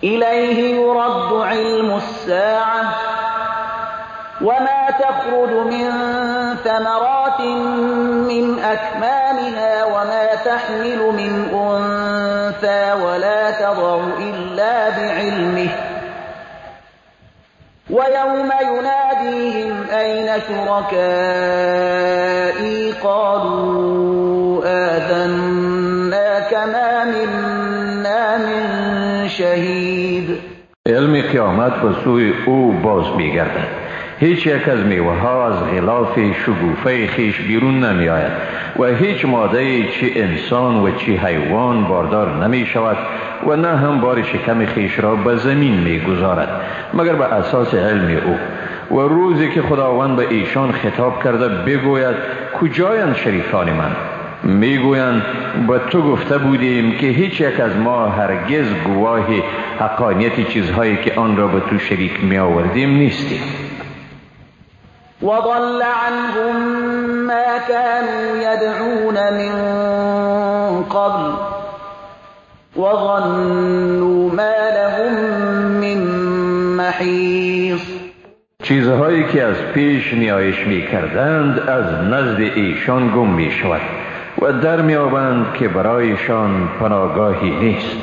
إليه يرد علم الساعة وما تخرج من ثمرات من أكمامها وما تحمل من أنثى ولا تضع إلا بعلمه ويوم يناديهم أين شركائي قالوا آذناك ما منا من شهید. علم قیامت به سوی او باز می‌گردد. هیچ یک از میوه‌ها از غلاف شگوفه خیش بیرون نمی آید و هیچ ماده چه انسان و چه حیوان باردار نمی شود و نه هم بار شکم خیش را به زمین می گذارد مگر به اساس علم او. و روزی که خداوند به ایشان خطاب کرده بگوید کجایند شریفان من؟ میگویند به تو گفته بودیم که هیچ یک از ما هرگز گواه حقانیت چیزهایی که آن را به تو شریک می آوردیم نیستیم. وضل عنهم ما كانوا يدعون من قبل وظنوا ما لهم من محیص. چیزهایی که از پیش نیایش می کردند از نزد ایشان گم می شود و در می آبند که برایشان پناهگاهی نیست.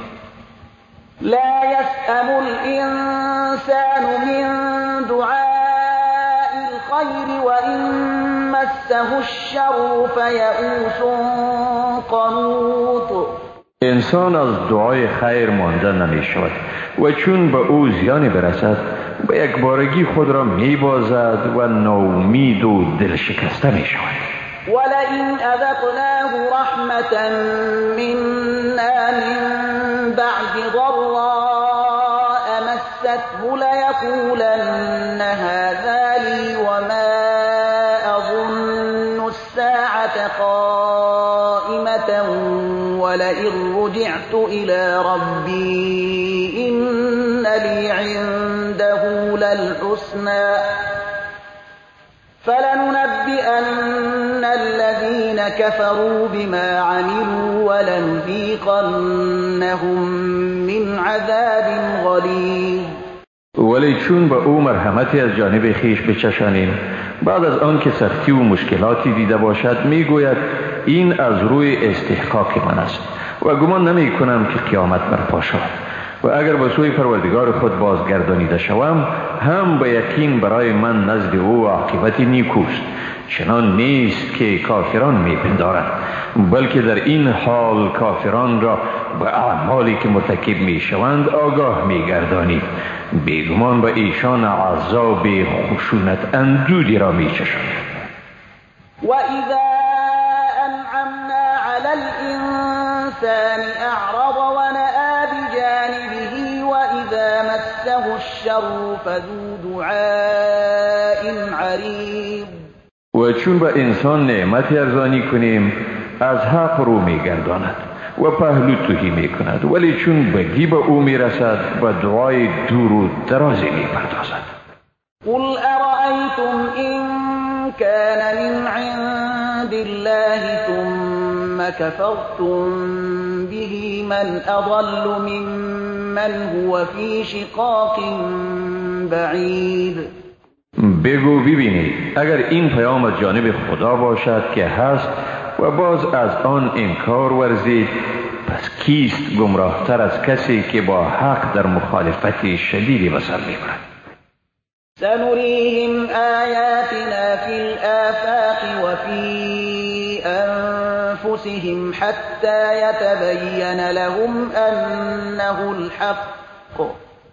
لا يسأم الإنسان من دعاء الخير وإن مسه الشر فيئوس قنوط. انسان از دعای خیر مانده نمی شود و چون به او زیانی برسد به یک بارگی خود را می بازد و ناامید و دل شکسته می شود. ولئن أذقناه رحمة منا من بعد ضراء مسته ليقولن هذا لي وما أظن الساعة قائمة ولئن رجعت إلى ربي إن لي عنده للحسنى فلننبئن الذين كفروا بما عملوا ولنذيقنهم من عذاب غلیظ. ولی چون به او مرحمتی از جانب خیش بچشانیم بعد از آن که سختی و مشکلاتی دیده باشد میگوید این از روی استحقاق من است و گمان نمی کنم که قیامت برپا شود و اگر به سوی پروردگار خود بازگردانیده شوم هم به یقین برای من نزد او عاقبت نیکوست. چنان نیست که کافران میپندارند بلکه در این حال کافران را به اعمالی که مرتکب میشوند آگاه میگردانید. بیگمان به ایشان عذاب خشونت اندودی را میچشاند. و اذا انعمنا علی الانسان اعرض ونأى بجانبه واذا مسه الشر فذو دعاء عریض. و چون به انسان نعمتی ارزانی کنیم از حق رو میگرداند و پهلو توهی میکند ولی چون بدی به او میرسد به دعای دور و درازی میپردازد. قل ارأیتم این کان من عند الله ثم کفرتم به من اضل ممن هو فی شقاق بعید. بگو ببینید اگر این پیام از جانب خدا باشد که هست و باز از آن انکار ورزید پس کیست گمراهتر از کسی که با حق در مخالفت شدیدی به سر میبرد. سنريهم آیاتنا فی الآفاق و فی انفسهم حتی یتبین لهم انه الحق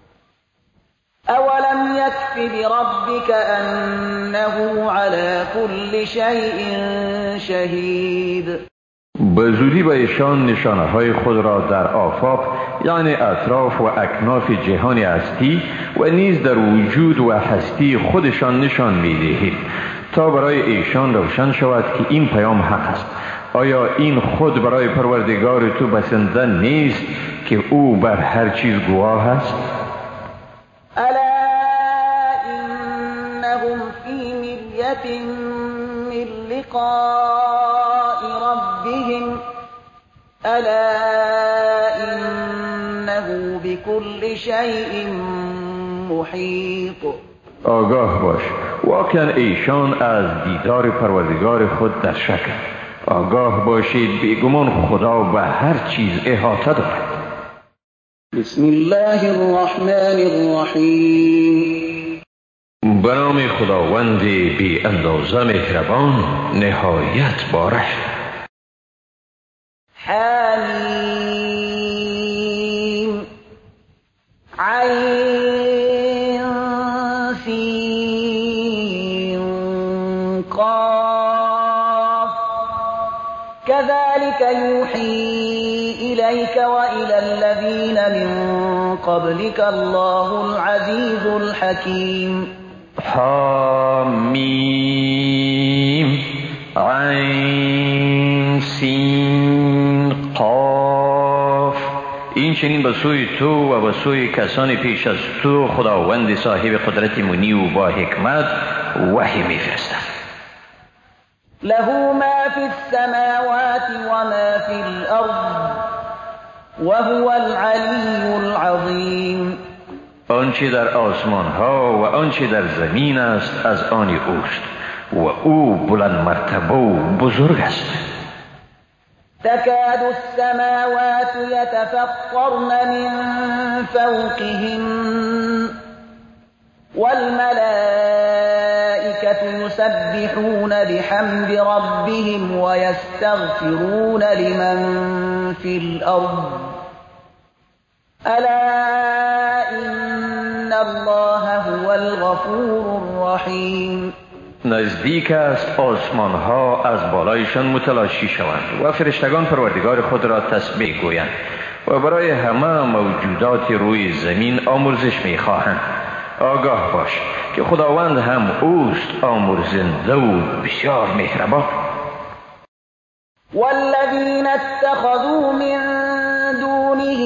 اولم یکف بربک انه على كل شیء شهید. به زودی به ایشان نشانه های خود را در آفاق یعنی اطراف و اکناف جهان هستی و نیز در وجود و هستی خودشان نشان می‌دهیم تا برای ایشان روشن شود که این پیام حق است. آیا این خود برای پروردگار تو بسنده نیست که او بر هر چیز گواه است؟ الا انهم فی مریة من لقاء ربهم الا انه إنه بكل شيء محيط. آگاه باش، واقعا ایشان از دیدار پروردگار خود در شک. آگاه باشید بیگمان خدا به هر چیز احاطه دارد. بسم الله الرحمن الرحیم. به نام خداوند بی اندازه مهربان نهایت باره. حمیم عین سین قاف كذلك يوحي إليك وإلى الذين من قبلك الله العزيز الحكيم. حمیم عین سین قاف. این چنین به سوی تو و به سوی کسان پیش از تو خداوند صاحب قدرت منی و با حکمت وحی میفرستد. له ما في السماوات وما في الأرض وهو العلي العظيم. آنچه در آسمان ها و آنچه در زمین است از آن اوست و او بلند مرتبه و بزرگ است. تكاد السماوات يتفطرن من فوقهم والملائكة يسبحون بحمد ربهم ويستغفرون لمن في الأرض ألا إن الله هو الغفور الرحيم. نزدیک است آسمان ها از بالایشان متلاشی شوند و فرشتگان پروردگار خود را تسبیح گویند و برای همه موجودات روی زمین آمرزش می‌خواهند. آگاه باش که خداوند هم اوست آمرزنده و بسیار مهربان. والذین اتخذوا من دونه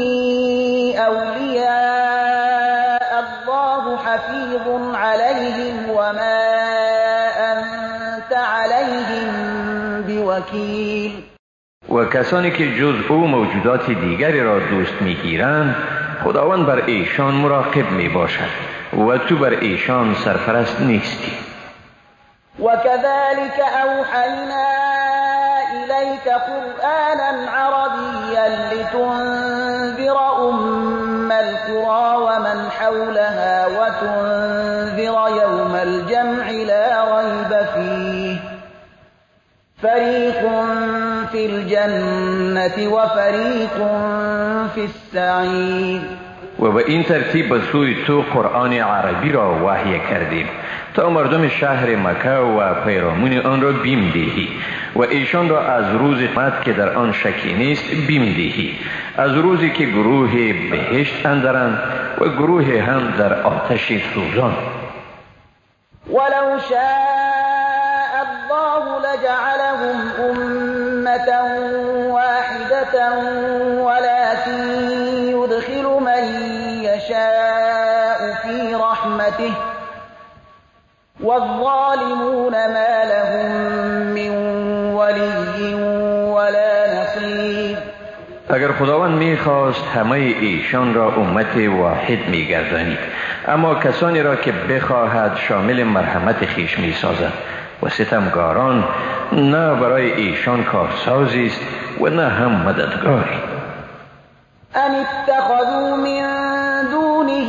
اولیاء الله حفیظ علیهم وما انت علیهم بوکیل. و کسانی که جز او موجودات دیگری را دوست میگیرند خداوند بر ایشان مراقب می باشد و تو بر ایشان سرپرست نیستی. وكذلك أوحينا إليك قرآنا عربيا لتنذر أم القرى ومن حولها وتنذر يوم الجمع لا ريب فيه فريق في الجنة وفريق في السعير. و به این ترتیب به سوی تو قرآن عربی را وحی کردیم تا مردم شهر مکه و پیرامون آن را بیم دهی و ایشان را از روز قیامت که در آن شکی نیست بیم دهی، از روزی که گروه بهشت اندرند و گروه هم در آتش سوزان. ولو شاء الله لجعلهم أمة واحدة ولكن يدخل من يشاء في رحمته والظالمون ما لهم من ولي ولا نصير. اگر خداوند میخواست همه ایشان را امت واحد میگردانید، اما کسانی را که بخواهد شامل مرحمت خیش میسازد و ستمگاران نه برای ایشان کارسازی است و نه هم مددگاری. ام اتخذوا من دونه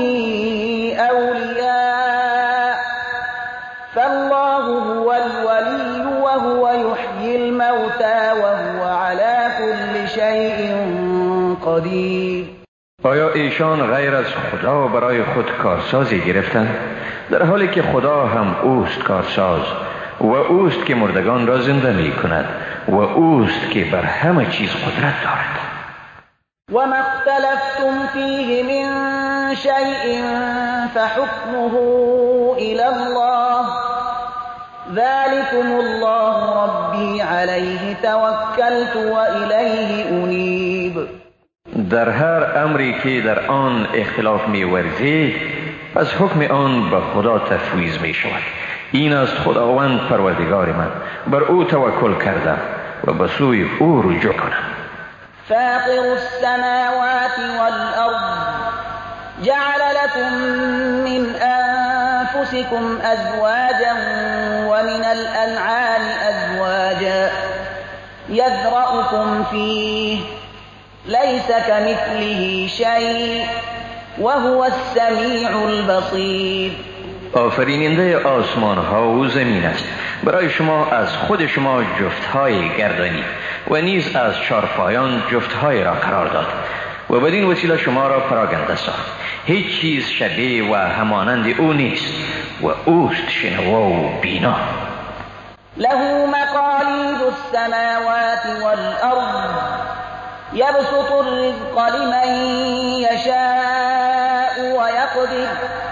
اولیاء فالله هو الولی وهو يحيي الموتى وهو على كل شيء قدیر. آیا ایشان غیر از خدا برای خود کارسازی گرفتند، در حالی که خدا هم اوست کارساز و اوست که مردگان را زنده می کند و اوست که بر همه چیز قدرت دارد. وما اختلفتم فيه من شيء فحكمه إلى الله ذلكم الله ربي عليه توكلت وإليه أنيب. در هر امری که در آن اختلاف می ورزید پس حکم آن به خدا تفویض می شود. این است خداوند پروردگار من، بر او توکل کردم و به سوی او رجوع کنم. فاطر السماوات والأرض جعل لكم من أنفسكم أزواجا ومن الأنعام أزواجا يذرأكم فيه ليس كمثله شيء وهو السمیع البصیر. آفریننده آسمان ها و زمین است. برای شما از خود شما جفتهای گردانی و نیز از چارپایان جفتهای را قرار داد و بدین وسیله شما را پراگنده ساخت. هیچ چیز شبیه و همانند او نیست و اوست شنوا و بینا. له مقاليد السماوات والأرض يبسط الرزق لمن يشاء ويقدر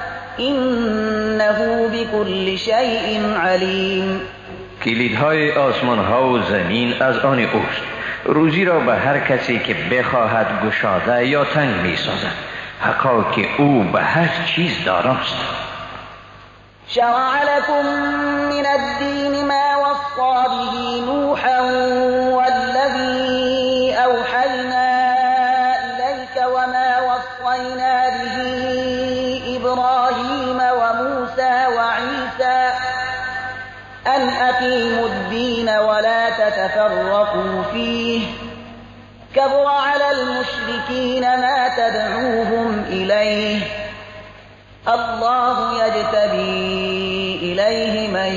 إنه بكل شيء عليم. کلیدهای آسمان ها و زمین از آن اوست. روزی را به هر کسی که بخواهد گشاده یا تنگ می سازد. حقا که او به هر چیز داراست. شرع لكم من الدين ما وصى به نوحا والذي أوحينا إليك وما وصينا به إبراهيم وموسى وعيسى أن أقيموا الدين ولا تتفرقوا فيه كبر على المشركين ما تدعوهم إليه الله يجتبي إليه من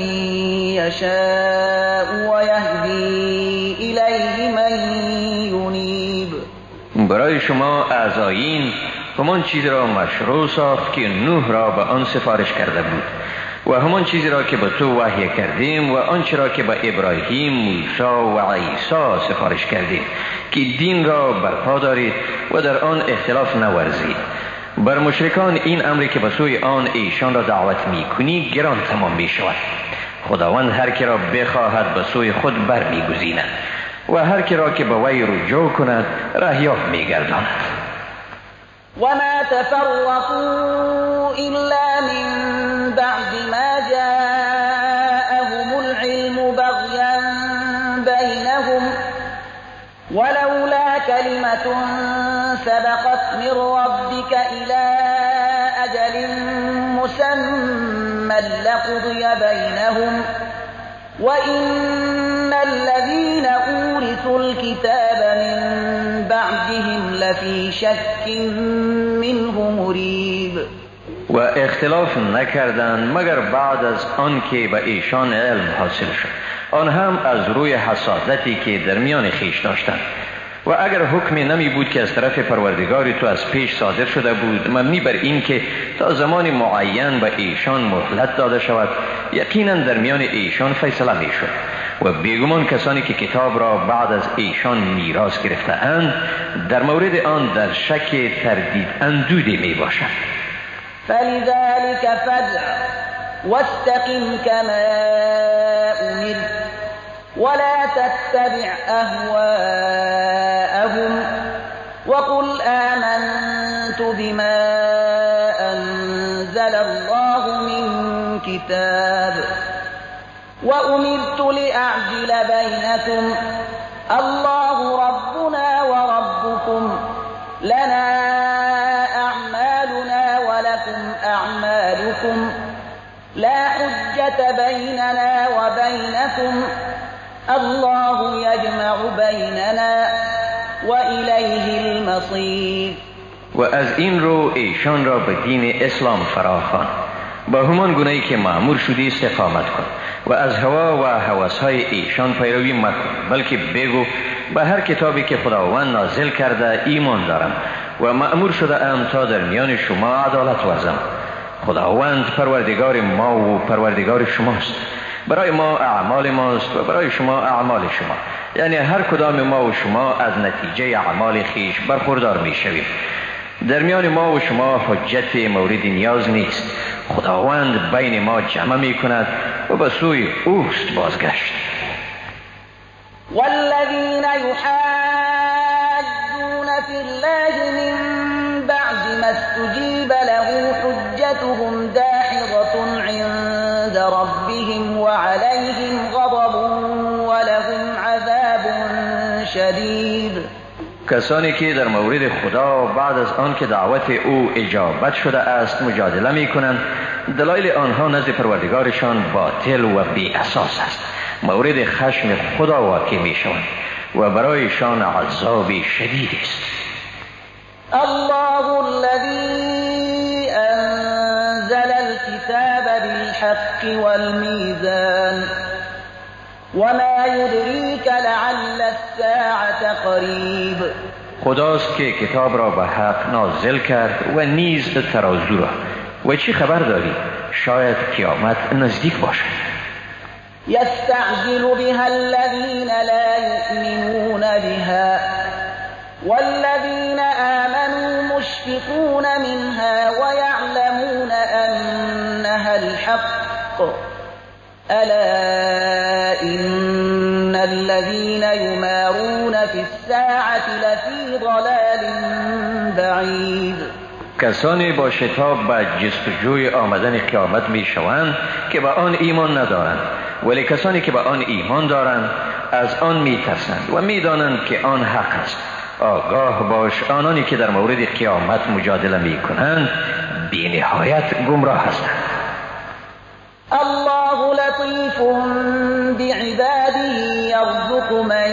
يشاء ويهدي إليه من ينيب. برای شما از آیین همان چیزی را مشروع ساخت که نوح را به آن سفارش کرده بود و همان چیزی را که به تو وحی کردیم و آنچه را که به ابراهیم، موسی و عیسی سفارش کردیم که دین را برپا دارید و در آن اختلاف نورزید. بر مشرکان این امری که به سوی آن ایشان را دعوت می کنی گران تمام می شود. خداوند هر کی را بخواهد به سوی خود بر می گزیند و هر کی را که به وی رجوع کند رهیاب می گرداند. وما تفرقوا إلا من بعد ما جاءهم العلم بغيا بينهم ولولا كلمة سبقت من ربك إلى أجل مسمى لقضي بينهم وإن الذين أورثوا الكتاب من بعدهم لفي شك منه مريب. و اختلاف نکردند مگر بعد از آن که به ایشان علم حاصل شد، آن هم از روی حسادتی که در میان خیش داشتند. و اگر حکمی نمی بود که از طرف پروردگار تو از پیش صادر شده بود مبنی بر این که تا زمان معین به ایشان مهلت داده شود، یقینا در میان ایشان فیصله می شد و بیگمان کسانی که کتاب را بعد از ایشان میراث گرفته اند در مورد آن در شک تردید اندوده می باشند. فلذلك فادع واستقم كما أمرت ولا تتبع أهواءهم وقل آمنت بما أنزل الله من كتاب وأمرت لأعدل بينكم الله ربنا وربكم لنا أعمالنا ولكم أعمالكم لا حجة بيننا وبينكم الله يجمع بيننا وإليه المصير. و از این رو ایشان را به دین اسلام فراخوان، با همان گونه‌ای که مأمور شدی استقامت کن و از هوا و هوس‌های ایشان پیروی مکن، بلکه بگو به هر کتابی که خداوند نازل کرده ایمان دارم و مأمور شده ام تا در میان شما عدالت ورزم. خداوند پروردگار ما و پروردگار شماست. برای ما اعمال ماست و برای شما اعمال شما، یعنی هر کدام ما و شما از نتیجه اعمال خیش برخوردار می شویم. در میان ما و شما حجت مورد نیاز نیست. خداوند بین ما جمع می کند و به سوی اوست بازگشت. والذین یحاجون فی الله من بعد ما استجیب له حجتهم داحضة عند ربهم وعليهم غضب ولهم عذاب شدید. کسانی که در مورد خدا بعد از آن که دعوت او اجابت شده است مجادله می کنند، دلایل آنها نزد پروردگارشان باطل و بی اساس است. مورد خشم خدا واقع می شوند و برایشان عذاب شدید است. الله الذي أنزل الكتاب بالحق والميزان وما يدريك لعل الساعة قریب. خداست که کتاب را به حق نازل کرد و نیز ترازو را. و چی خبر داری؟ شاید قیامت نزدیک باشد. يستعجل بها الذين لا يؤمنون بها والذين آمنوا مشفقون منها ويعلمون أنها الحق ألا إن الذين يمارون في الساعة لفي ضلال بعيد. کسانی با شتاب به جستجوی آمدن قیامت می شوند که به آن ایمان ندارند، ولی کسانی که به آن ایمان دارند از آن می ترسند و می دانند که آن حق است. آگاه باش آنانی که در مورد قیامت مجادله می کنند بی نهایت گمراه هستند. الله لطیف بعباده یرزق من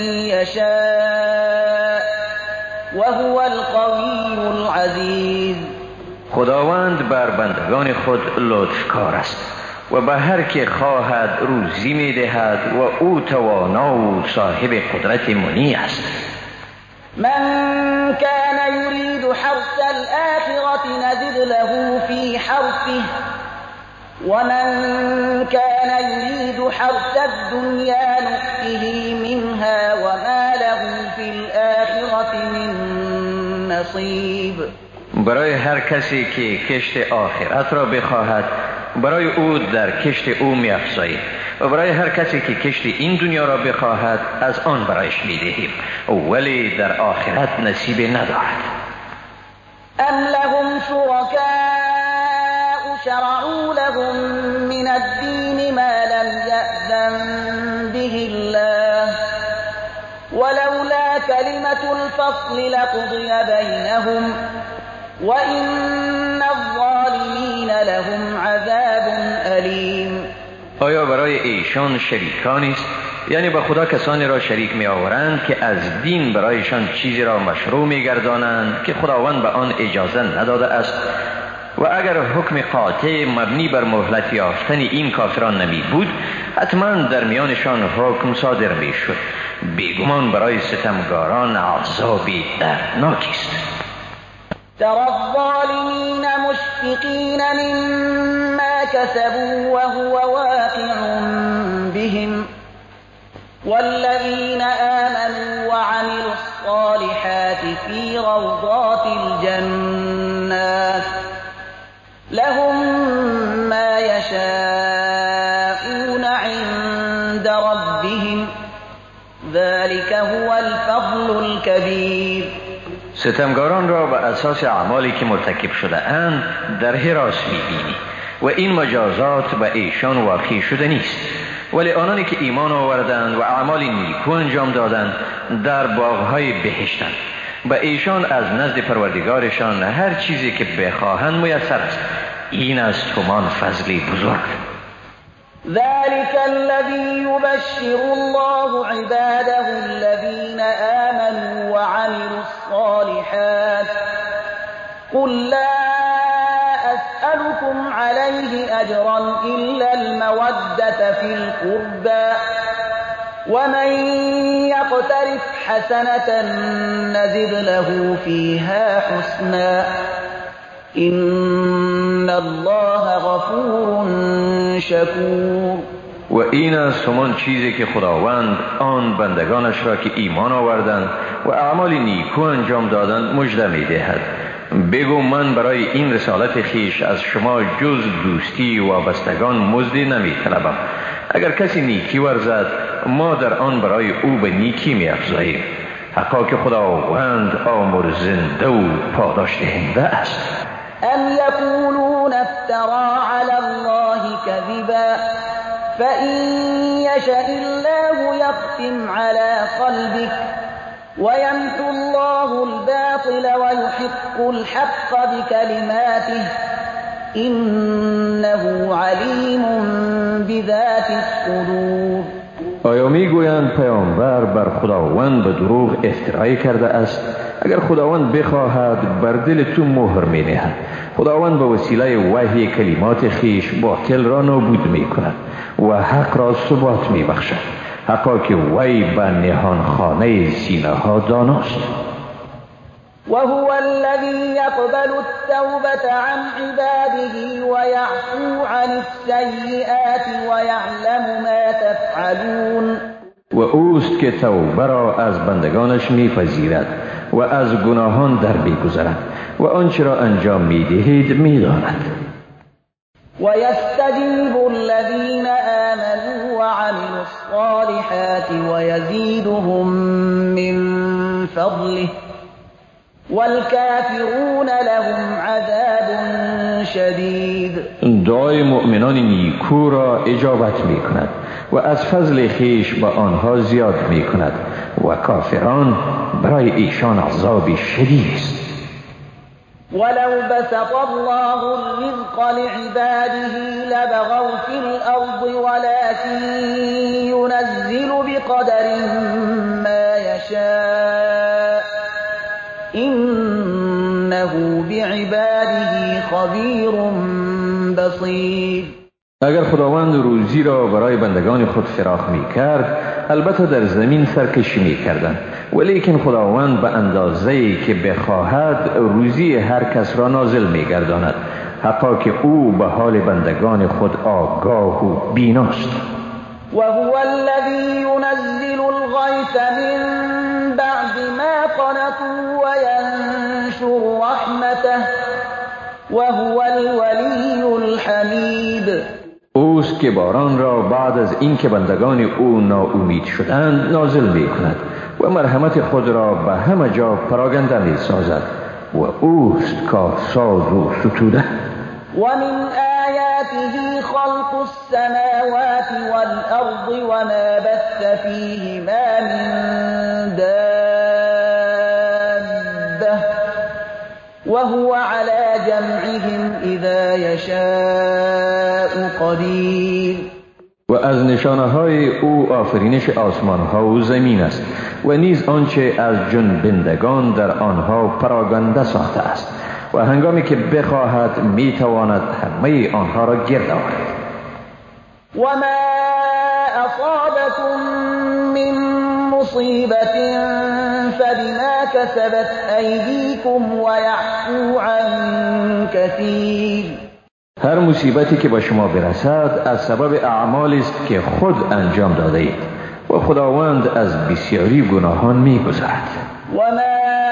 یشاء وهو القوی العزیز. خداوند بر بندگان خود لطفکار است و به هر که خواهد روزی می دهد و او توانا و صاحب قدرت منی است. من كان يريد حرث الآخرة نزد له في حرثه ومن كان يريد حرث الدنيا نؤته منها وما له في الآخرة من نصیب. برای هر کسی که کشت آخرت را بخواهد برای او در کشت او می افزاییم و برای هر کسی که کشت این دنیا را بخواهد از آن برایش می دهیم، ولی در آخرت نصیب ندارد. ام لهم شركاء شرعوا لهم من الدين ما لم يأذن به الله ولولا كلمة الفصل لقضي بينهم وإن الظالمین لهم عذاب علیم. آیا برای ایشان شریکانی است؟ یعنی به خدا کسانی را شریک می آورند که از دین برایشان چیزی را مشروع می گردانند که خداوند به آن اجازه نداده است؟ و اگر حکم قاطع مبنی بر مهلت یافتن این کافران نمی بود حتما در میانشان حکم صادر می شد. بیگمان برای ستمگاران عذابی دردناکی است. ترى الظالمين مشفقين مما كسبوا وهو واقع بهم والذين آمنوا وعملوا الصالحات في روضات الجنات لهم ما يشاءون عند ربهم ذلك هو الفضل الكبير. ستمگاران را به اساس اعمالی که مرتکب شده اند در حراس می‌بینی و این مجازات به ایشان واقع شده نیست، ولی آنانی که ایمان آوردند و اعمال نیکو انجام دادند در باغ‌های بهشتند. به ایشان از نزد پروردگارشان هر چیزی که بخواهند میسر است. این است همان فضلی بزرگ. ذلك الذي يبشر الله عباده الذين آمنوا وعملوا الصالحات قل لا أسألكم عليه أجرا إلا المودة في القربى ومن يقترف حسنة نزد له فيها حسنا إن الله غفور شکور. و این است همان چیزی که خداوند آن بندگانش را که ایمان آوردند و اعمال نیکو انجام دادند مژده می دهد. بگو من برای این رسالت خیش از شما جز دوستی و وابستگان مزدی نمی طلبم. اگر کسی نیکی ورزد ما در آن برای او به نیکی می افزاییم. حقا که خداوند آمرزنده و پاداش دهنده است. ام یقولون افترى علی الله كذبا فإن يشأ الله يختم على قلبك ويمحو الله الباطل ويحق الحق بكلماته إنه علیم بذات الصدور. آیا میگویند پیامبر بر خداوند به دروغ افترایی کرده است؟ اگر خداوند بخواهد بر دل تو مهر می نهد. خداوند به وسیله وحی کلمات خیش باطل را نابود می کند و حق را ثبات می بخشد، حقا که وی به نهان خانه سینه ها داناست. وهو الذي يقبل التوبة عن عباده ويعفو عن السيئات ويعلم ما تفعلون. و اوست که توبه را از بندگانش میپذیرد و از گناهان در میگذرد و آنچه را انجام میدهید میداند. ويستجيب الذين آمنوا وعملوا الصالحات ويزيدهم من فضله والکافرون لهم عذاب شدید. دعای مؤمنان نیکو را اجابت می کند و از فضل خیش به آنها زیاد می کند و کافران برای ایشان عذاب شدید است. ولو بسط الله الرزق لعباده لبغوا في الأرض ولكن ينزل بقدر ما يشاء إنه بعباده خبیر بصیر. اگر خداوند روزی را برای بندگان خود فراخ می کرد، البته در زمین سرکشی می کردند، ولیکن خداوند به اندازه‌ای که بخواهد روزی هر کس را نازل می گرداند، حقا که او به حال بندگان خود آگاه و بیناست. وهو الذي ينزل الغيث من بعد ما قنطوا وينشر رحمته وهو الولي الحمید. اوست که باران را بعد از اینکه بندگان او ناامید شدند نازل می کند و مرحمت خود را به همه جا پراگنده می سازد و اوست کارساز و ستوده. ومن آیاته خلق السماوات والأرض وما بث فيهما من دابة وهو على جمعهم اذا یشاء قدیر. و از نشانه های او آفرینش آسمان ها و زمین است و نیز آنچه از جنبندگان در آنها پراگنده ساخته است و هنگامی که بخواهد میتواند همه آنها را گرد آورد. و ما اصابكم من مصیبت فبما كسبت ایدیکم و یعفو عن کثیر. هر مصیبتی که به شما برسد از سبب اعمالی است که خود انجام داده اید و خداوند از بسیاری گناهان میگذرد. و ما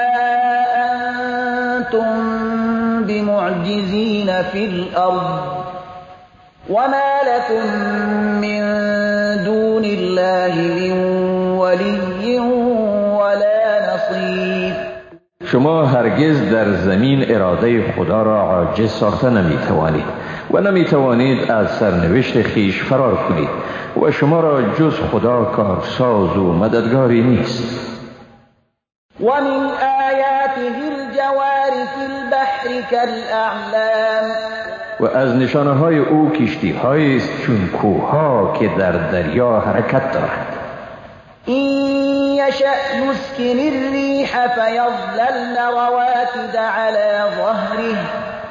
انتم بمعجزین فی الارض و ما لكم من دون الله من ولی ولا نصیر. شما هرگز در زمین اراده خدا را عاجز ساخته نمیتوانید و نمیتوانید از سرنوشت خیش فرار کنید و شما را جز خدا کارساز و مددگاری نیست. و من آیاته الجوار فی البحر کالاعلام. و از نشانه های او کشتی هایی است چون کوهها که در دریا حرکت دارند. این یشأ یسکن الریح فیظللن رواکد علی ظهره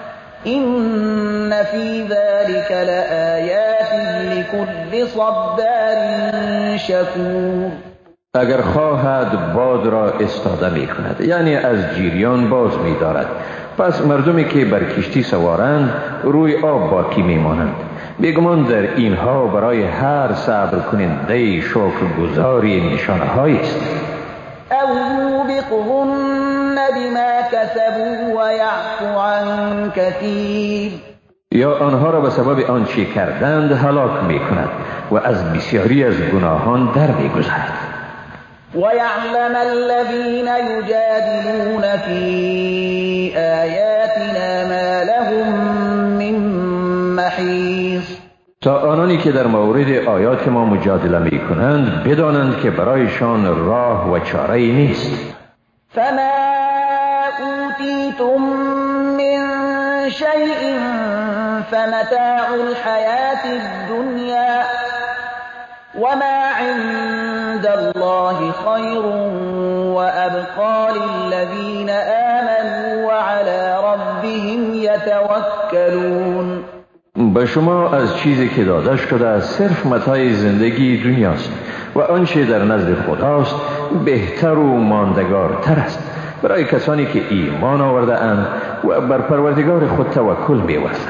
این فی ذلك لآیات لكل صبار شکور. اگر خواهد باد را استاده می کند، یعنی از جریان باز می دارد، پس مردمی که بر کشتی سوارند روی آب باقی می مانند. بیگمان در اینها برای هر صبر کننده شکرگزاری نشانه هایی است. او یوبقهن بما کسبوا و یعفو عن کثیر. یا آنها را به سبب آنچه کردند هلاک می کند و از بسیاری از گناهان در می گذرد. وَيَعْلَمَ الَّذِينَ يُجَادِلُونَ فِي آيَاتِنَا مَا لَهُم مِّن مَّحِيصٍ. تا آنان آنانی که در مورد آیات ما مجادله می کنند بدانند که برایشان راه و چاره نیست. فما اوتیتم من شیء فمتاع الحیاة الدنیا وما عند الله خیر وابقى للذین آمنوا وعلى ربهم یتوکلون. به شما از چیزی که داده شده صرف متاع زندگی دنیاست و آنچه در نزد خداست بهتر و ماندگارتر است برای کسانی که ایمان آورده اند و بر پروردگار خود توکل می‌ورزند.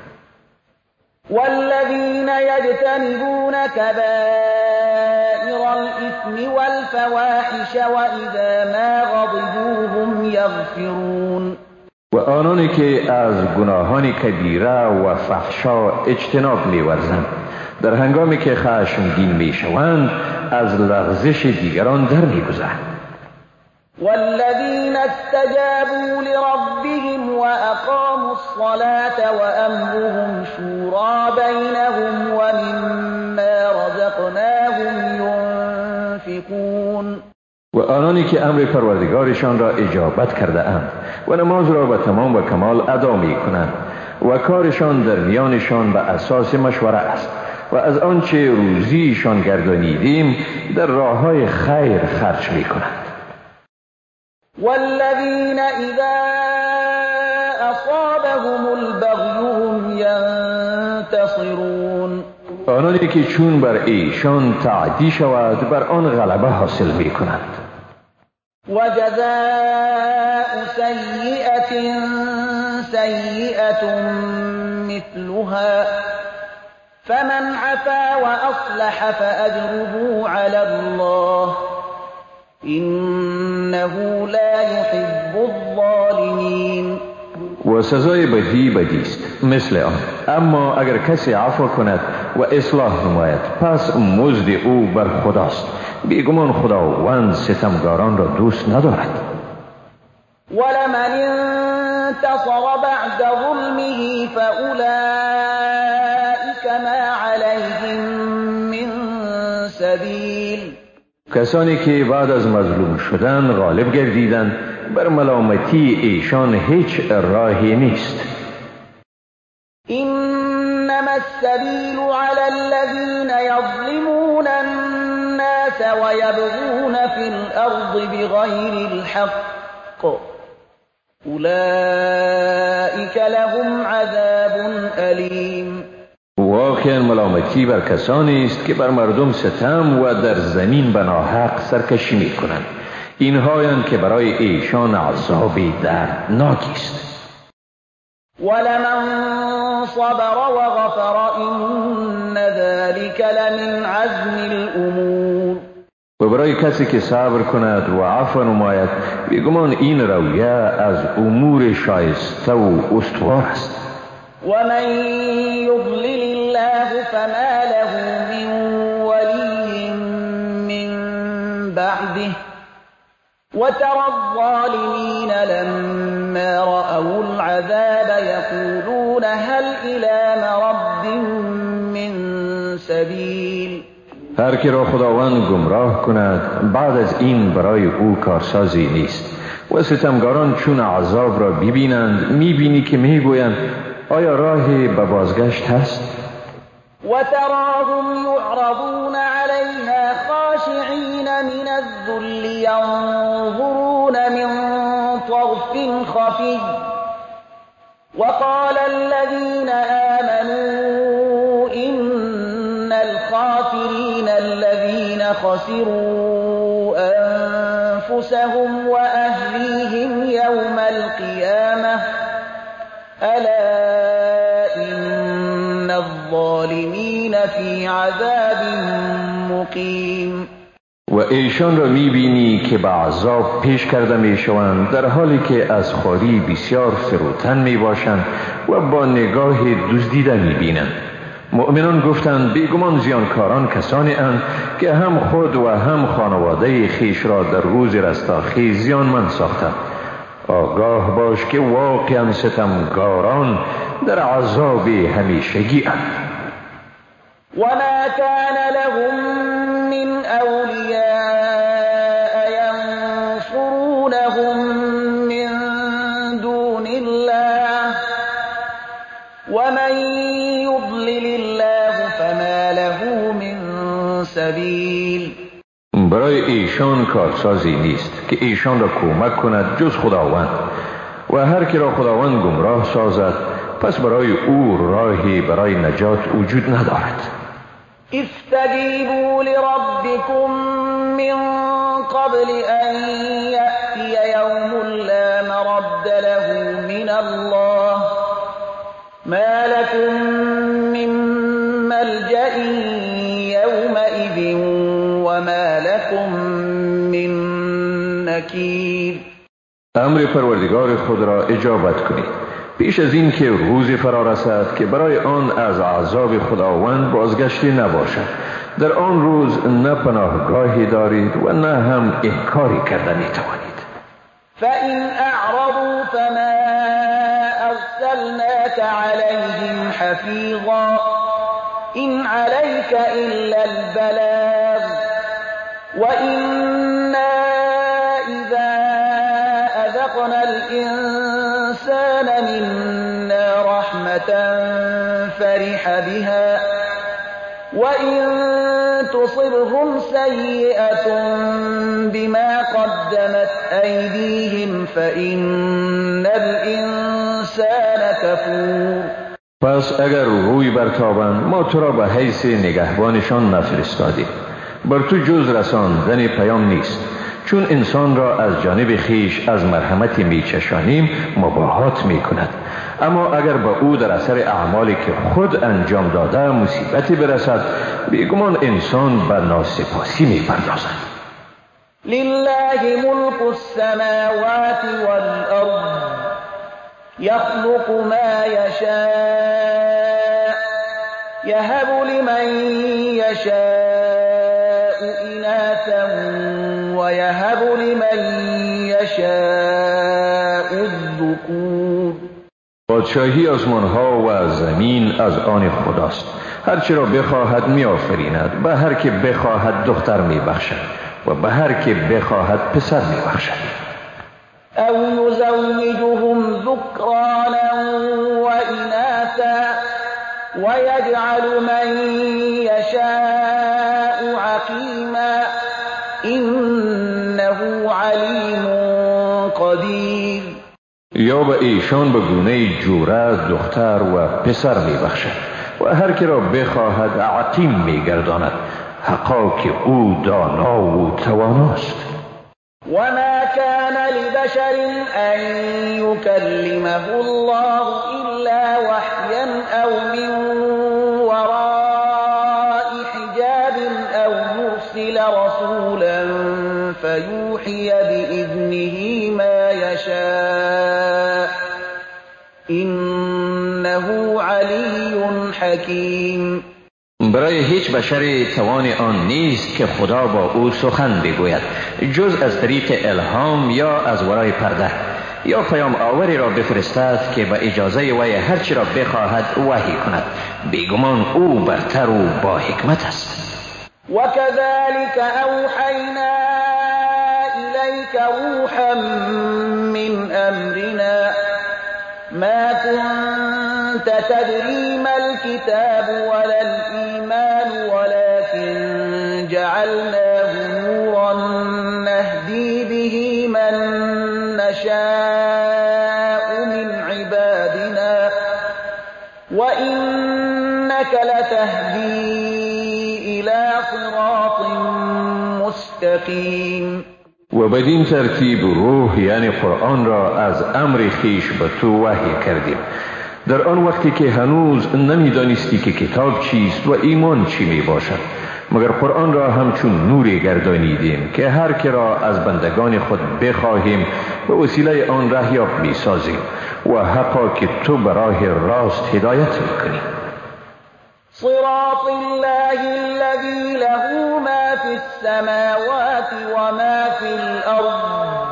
والذین یجتنبون کبائر الإثم والفواحش وإذا ما غضبوا هم یغفرون. و آنانی که از گناهان کبیره و فحشا اجتناب می‌ورزند در هنگامی که خشمگین می‌شوند از لغزش دیگران در می‌گذرند. والذین استجابوا لربهم وأقاموا الصلاة وأمرهم شورى بينهم ومما رزقناهم ينفقون. و آنانی که امر پروردگارشان را اجابت کرده اند و نماز را به تمام و کمال ادا می کنند و کارشان در میانشان به اساس مشوره است و از آنچه روزیشان گردانیدیم در راههای خیر خرج می کنند. والذین اذا اصابهم البغی هم ینتصرون. آنانی که چون بر ایشان تعدی شود بر آن غلبه حاصل می کنند. وجزاء سیئة سیئة مثلها فمن عفا وأصلح فأجره على الله إنه لا يحب الظالمين. و سزای بدی بدیست مثل آن، اما اگر کسی عفو کند و اصلاح نماید پس مزد او بر خداست. بیگمان خداوند ستمگاران را دوست ندارد. ولمن انتصر بعد ظلمه فأولئك ما عليهم من سبیل. کسانی که بعد از مظلوم شدن غالب گردیدند بر ملامتی ایشان هیچ راهی نیست. انما السبیل على الذين يظلمون الناس ويبغون في الأرض بغير الحق أولئك لهم عذاب أليم. واقعا ملامتی بر کسانی است که بر مردم ستم و در زمین به ناحق سرکشی می کنند. اینهایند که برای ایشان عذاب دردناکی است. ولمن صبر وغفر إن ذلك لمن عزم الأمور. و برای کسی که صبر کند و عفو نماید بیگمان این رویه از امور شایسته و استوار است. ومن يضلل الله فما له من ولي من بعده وترى الظالمين لما رأوا العذاب يقولون هل إلى مرد من سبيل. هر که را خداوند گمراه کند بعد از این برای او کارسازی نیست. و ستمگاران چون عذاب را ببینند میبینی که میگویند آیا راهی به بازگشت هست؟ وتراهم يعرضون عليها خاشعين من الذل ينظرون من طرف خفي وقال الذين آمنوا إن الخاسرين الذين خسروا أنفسهم وأهليهم يوم القيامة ألا إن الظالمين في عذاب مقیم. و ایشان را میبینی که به عذاب پیش کرده میشوند در حالی که از خواری بسیار فروتن میباشند و با نگاه دزدیده میبینند. مؤمنان گفتند بیگمان زیانکاران کسانی اند که هم خود و هم خانواده خیش را در روز رستاخیز زیانمند ساختند. آگاه باش که واقعا ستمگاران در عذاب همیشگی اند. وما كان لهم من أولياء ينصرونهم من دون الله ومن يضلل الله فما له من سبیل. برای ایشان کارسازی نیست که ایشان را کمک کند جز خداوند، و هر که را خداوند گمراه سازد پس برای او راهی برای نجات وجود ندارد. استجیبوا لربکم من قبل ان یأتی یوم لا مرد له من الله ما لكم من ملجأ یومئذ وما لكم من نکیر. امر پروردگار خود را اجابت کنید پیش از این که روزی فرا رسد که برای آن از عذاب خداوند بازگشتی نباشد. در آن روز نه پناهگاهی دارید و نه هم انکاری کردنی توانید. فإن أعرضوا فما أرسلناك عليهم حفيظا إن عليك إلا البلاغ وإنا إذا أذقنا الإنسان منا رحمة فرح بها وإن تصبهم سيئة بما قدمت أيديهم فإن الإنسان كفور. پس اگر روی برتابند ما تو را به حیث نگهبانشان نفرستادیم. بر تو جز رساندن پیام نیست، چون انسان را از جانب خیش از مرحمت میچشانیم مباهات میکند. اما اگر به او در اثر اعمالی که خود انجام داده مصیبتی برسد بیگمان انسان به ناسپاسی میپردازد. لله ملك السماوات والأرض يخلق ما يشاء يهب لمن يشاء إناثا ويهب لمن يشاء الذكور. پادشاهی آسمان ها و زمین از آن خداست. هر چی را بخواهد می آفریند. به هر که بخواهد دختر می بخشد و به هر که بخواهد پسر می بخشد. او یزوجهم ذکرانا و اناثا ويجعل من يشاء عقیما انه علیم قدیر. یا به ایشان به گونه جوره دختر و پسر می بخشد و هر که را بخواهد عقیم می گرداند. حقا که او دانا و تواناست. وما كان لبشر أن يكلمه الله إلا وحيا أو من وراء حجاب أو يرسل رسولا فيوحي بإذنه ما يشاء إنه علي حكيم. برای هیچ بشری توان آن نیست که خدا با او سخن بگوید جز از طریق الهام یا از ورای پرده، یا پیام آوری را بفرستد که به اجازه وی هر چی را بخواهد وحی کند. بیگمان او برتر و با حکمت است. وكذلك أوحينا إليك روحا من أمرنا ما كنت تدري ما الكتاب ولا الإيمان ولكن جعلناه نورا نهدي به من نشاء من عبادنا وإنك لتهدي إلى صراط مستقيم. و بدین ترتیب روح یعنی قرآن را از امر خیش به تو وحی کردیم در آن وقتی که هنوز نمیدانستی که کتاب چیست و ایمان چی می باشد، مگر قرآن را همچون نوری گردانیدیم که هر که را از بندگان خود بخواهیم به وسیله آن رهیاب می سازیم و حقا که تو به راه راست هدایت می کنی. صراط الله الذي له ما في السماوات وما في الأرض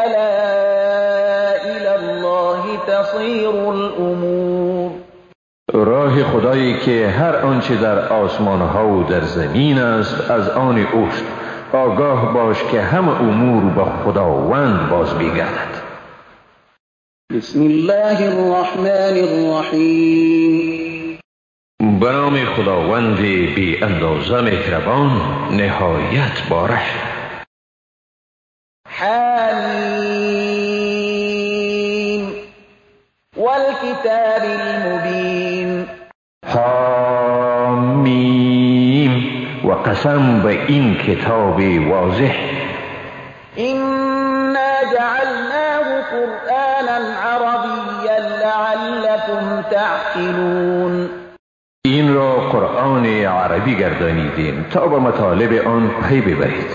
ألا إلى الله تصير الأمور. راه خدایی که هر آنچه در آسمان ها و در زمین است از آن اوست. آگاه باش که همه امور به خداوند باز می‌گردد. بسم الله الرحمن الرحیم. به نام خداوند بی اندازه مهربان نهایت باره. حمیم والکتاب المبین. حمیم و قسم به این کتاب واضح. إنا جعلناه قرآنا عربيا لعلكم تعقلون. این را قرآن عربی گردانیدیم تا به مطالب آن پی ببرید.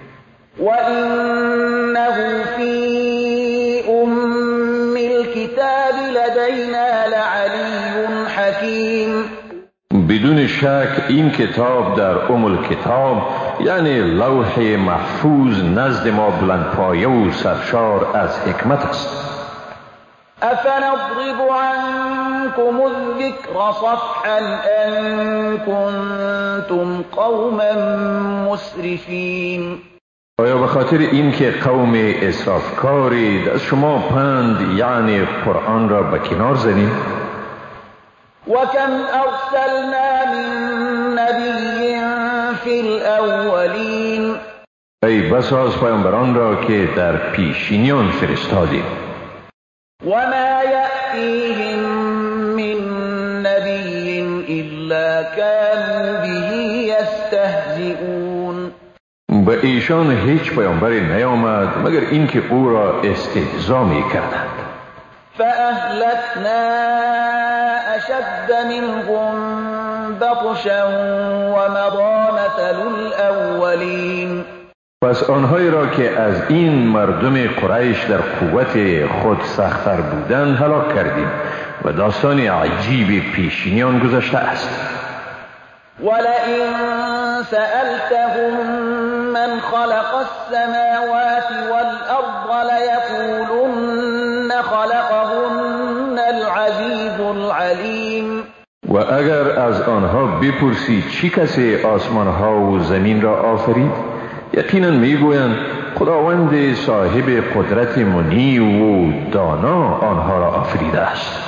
وإنه في أم الكتاب لدينا لعلي حكيم. بدون شک این کتاب در الکتاب یعنی لوح محفوظ نزد ما بلندپایه و سرشار از حکمت است. أفنضرب عنكم الذكر صفحا أن كنتم قوما مسرفين. آیا به خاطر این که قوم اسرافکارید از شما پند یعنی قرآن را به کنار زنید؟ وكم أرسلنا من نبي في الأولين. ای بسا از پیامبران را که در پیشینیان فرستادیم. وما يأتيهم من نبي إلا كانوا به يستهزئون. به ایشان هیچ پیامبری نیامد مگر اینکه او را استهزا می‌کردند. فأهلكنا أشد منهم بطشا ومضى مثل الأولين. پس آنهایی را که از این مردم قریش در قوت خود سخت‌تر بودند هلاک کردیم و داستان عجیب پیشینیان گذشته است. ولئن سألتهم من خلق السماوات والأرض ليقولن خلقهن العزيز العليم. و اگر از آنها بپرسی چی کسی آسمانها و زمین را آفرید، یقینا میگویند خداوند صاحب قدرت منی و دانا آنها را آفریده است.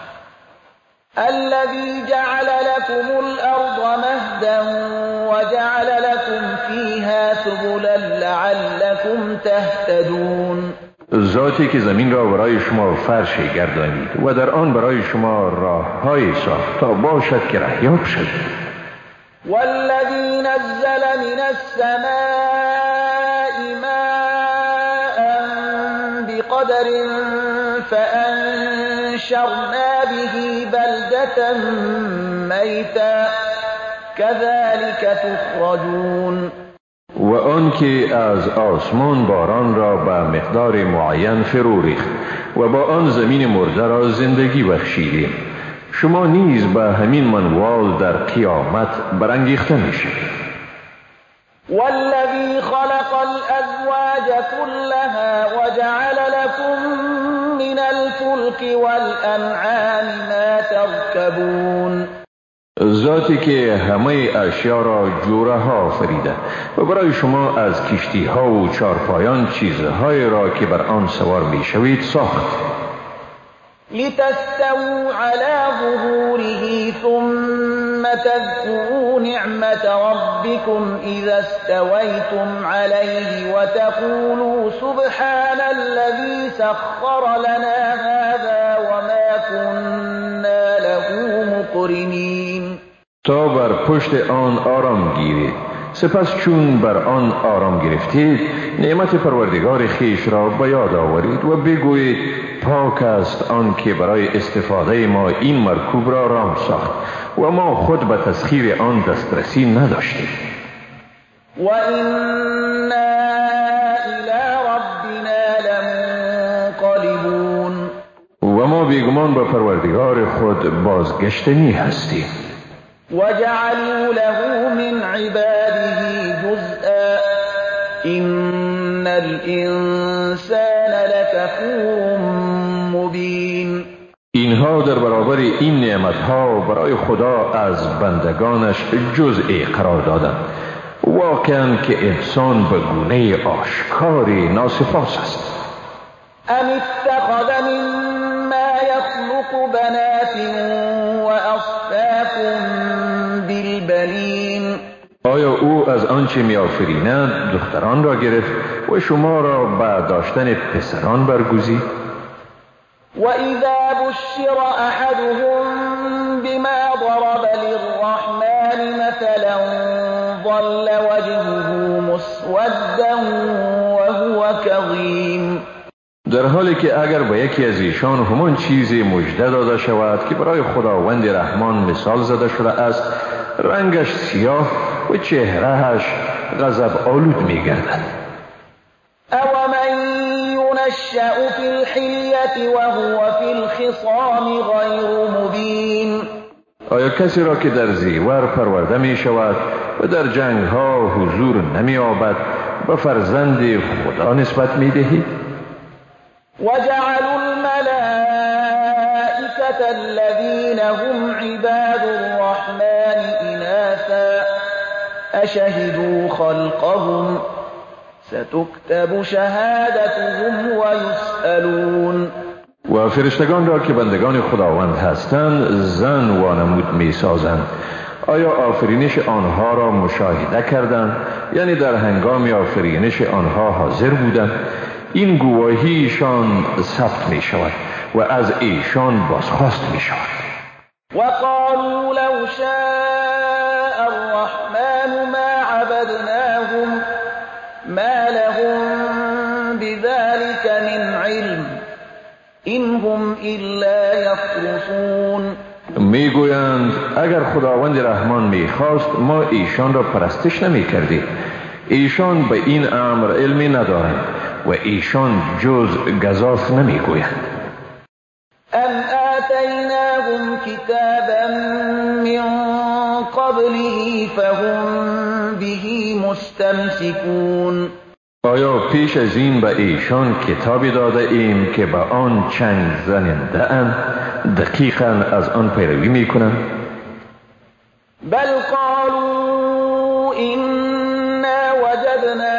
الذي جعل لكم الأرض مهدا وجعل لكم فيها سبلا لعلكم تهتدون. ذاتی که زمین را برای شما فرش گردانید و در آن برای شما راه‌های ساخت تا باشد که رهیاب شوید. والذي نزل من السماء ماء بقدر فأنشرنا به بلدة ميتا كذلك تخرجون. و آن که از آسمان باران را به مقدار معین فرو ریخت و با آن زمین مرده را زندگی بخشیدیم. شما نیز به همین منوال در قیامت برانگیخته میشید. والذي خلق الأزواج كلها وجعل لكم من الفلك والأنعام ما تركبون. ذاتی که همه اشیا را جوره ها آفریده و برای شما از کشتی ها و چارپایان چیزهایی را که بر آن سوار می شوید ساخت. لتستووا على ظهوره ثم تذكروا نعمة ربكم إذا استويتم عليه وتقولوا سبحان الذي سخر لنا هذا وما كنا له مقرنين. تا بر پشت آن آرام گیرید. سپس چون بر آن آرام گرفتید نعمت پروردگار خیش را به یاد آورید و بگویید پاک است آن که برای استفاده ما این مرکوب را رام ساخت و ما خود به تسخیر آن دسترسی نداشتیم. و اینا الی ربنا لمنقلبون. و ما بیگمان به پروردگار خود بازگشتنی هستیم. وجعلوا له من عباده جزءا إن الإنسان لكفور مبين. اینها در برابر این نعمتها برای خدا از بندگانش جزئی قرار دادند. واقعا که انسان به گونه آشکاری ناسپاس است. ام اتخذ مما یخلق بنات و اصفاکم بالبنین. آیا او از آنچه می‌آفریند دختران را گرفت و شما را به داشتن پسران برگزید؟ و اذا بشر احدهم بما ضرب للرحمن مثلا ظل وجهه مسودا وهو كظيم. در حالی که اگر به یکی از ایشان همان چیزی مژده داده شود که برای خداوند رحمان مثال زده شده است، رنگش سیاه و چهرهش غضب آلود می گردد. اومن ینشأ فی الحلیة وهو فی الخصام غیر مبین. آیا کسی را که در زیور پرورده می شود و در جنگ ها حضور نمی یابد به فرزند خدا نسبت می دهید؟ وجعلوا الملائكة الذين هم عباد الرحمن إناثا أشهدوا خلقهم ستكتب شهادتهم ويسألون. و فرشتگان را که بندگان خداوند هستند زن وانمود می سازند. آیا آفرینش آنها را مشاهده کردند؟ یعنی در هنگام آفرینش آنها حاضر بودند؟ این گواهیشان ثبت می شود و از ایشان بازخواست می شود. وقالوا لو شاء الرحمن ما عبدناهم ما لهم بذلك من علم إن هم إلا يخرصون. میگویند اگر خداوند رحمان میخواست ما ایشان را پرستش نمی کردیم. ایشان به این امر علمی ندارند و ایشان جز گزاف نمیگویند. ام آتیناهم کتابا من قبله فهم به مستمسکون. آیا پیش از این به ایشان کتابی داده ایم که به آن چنگ زننده اند دقیقاً از آن پیروی میکنند؟ بل قالوا إنا وجدنا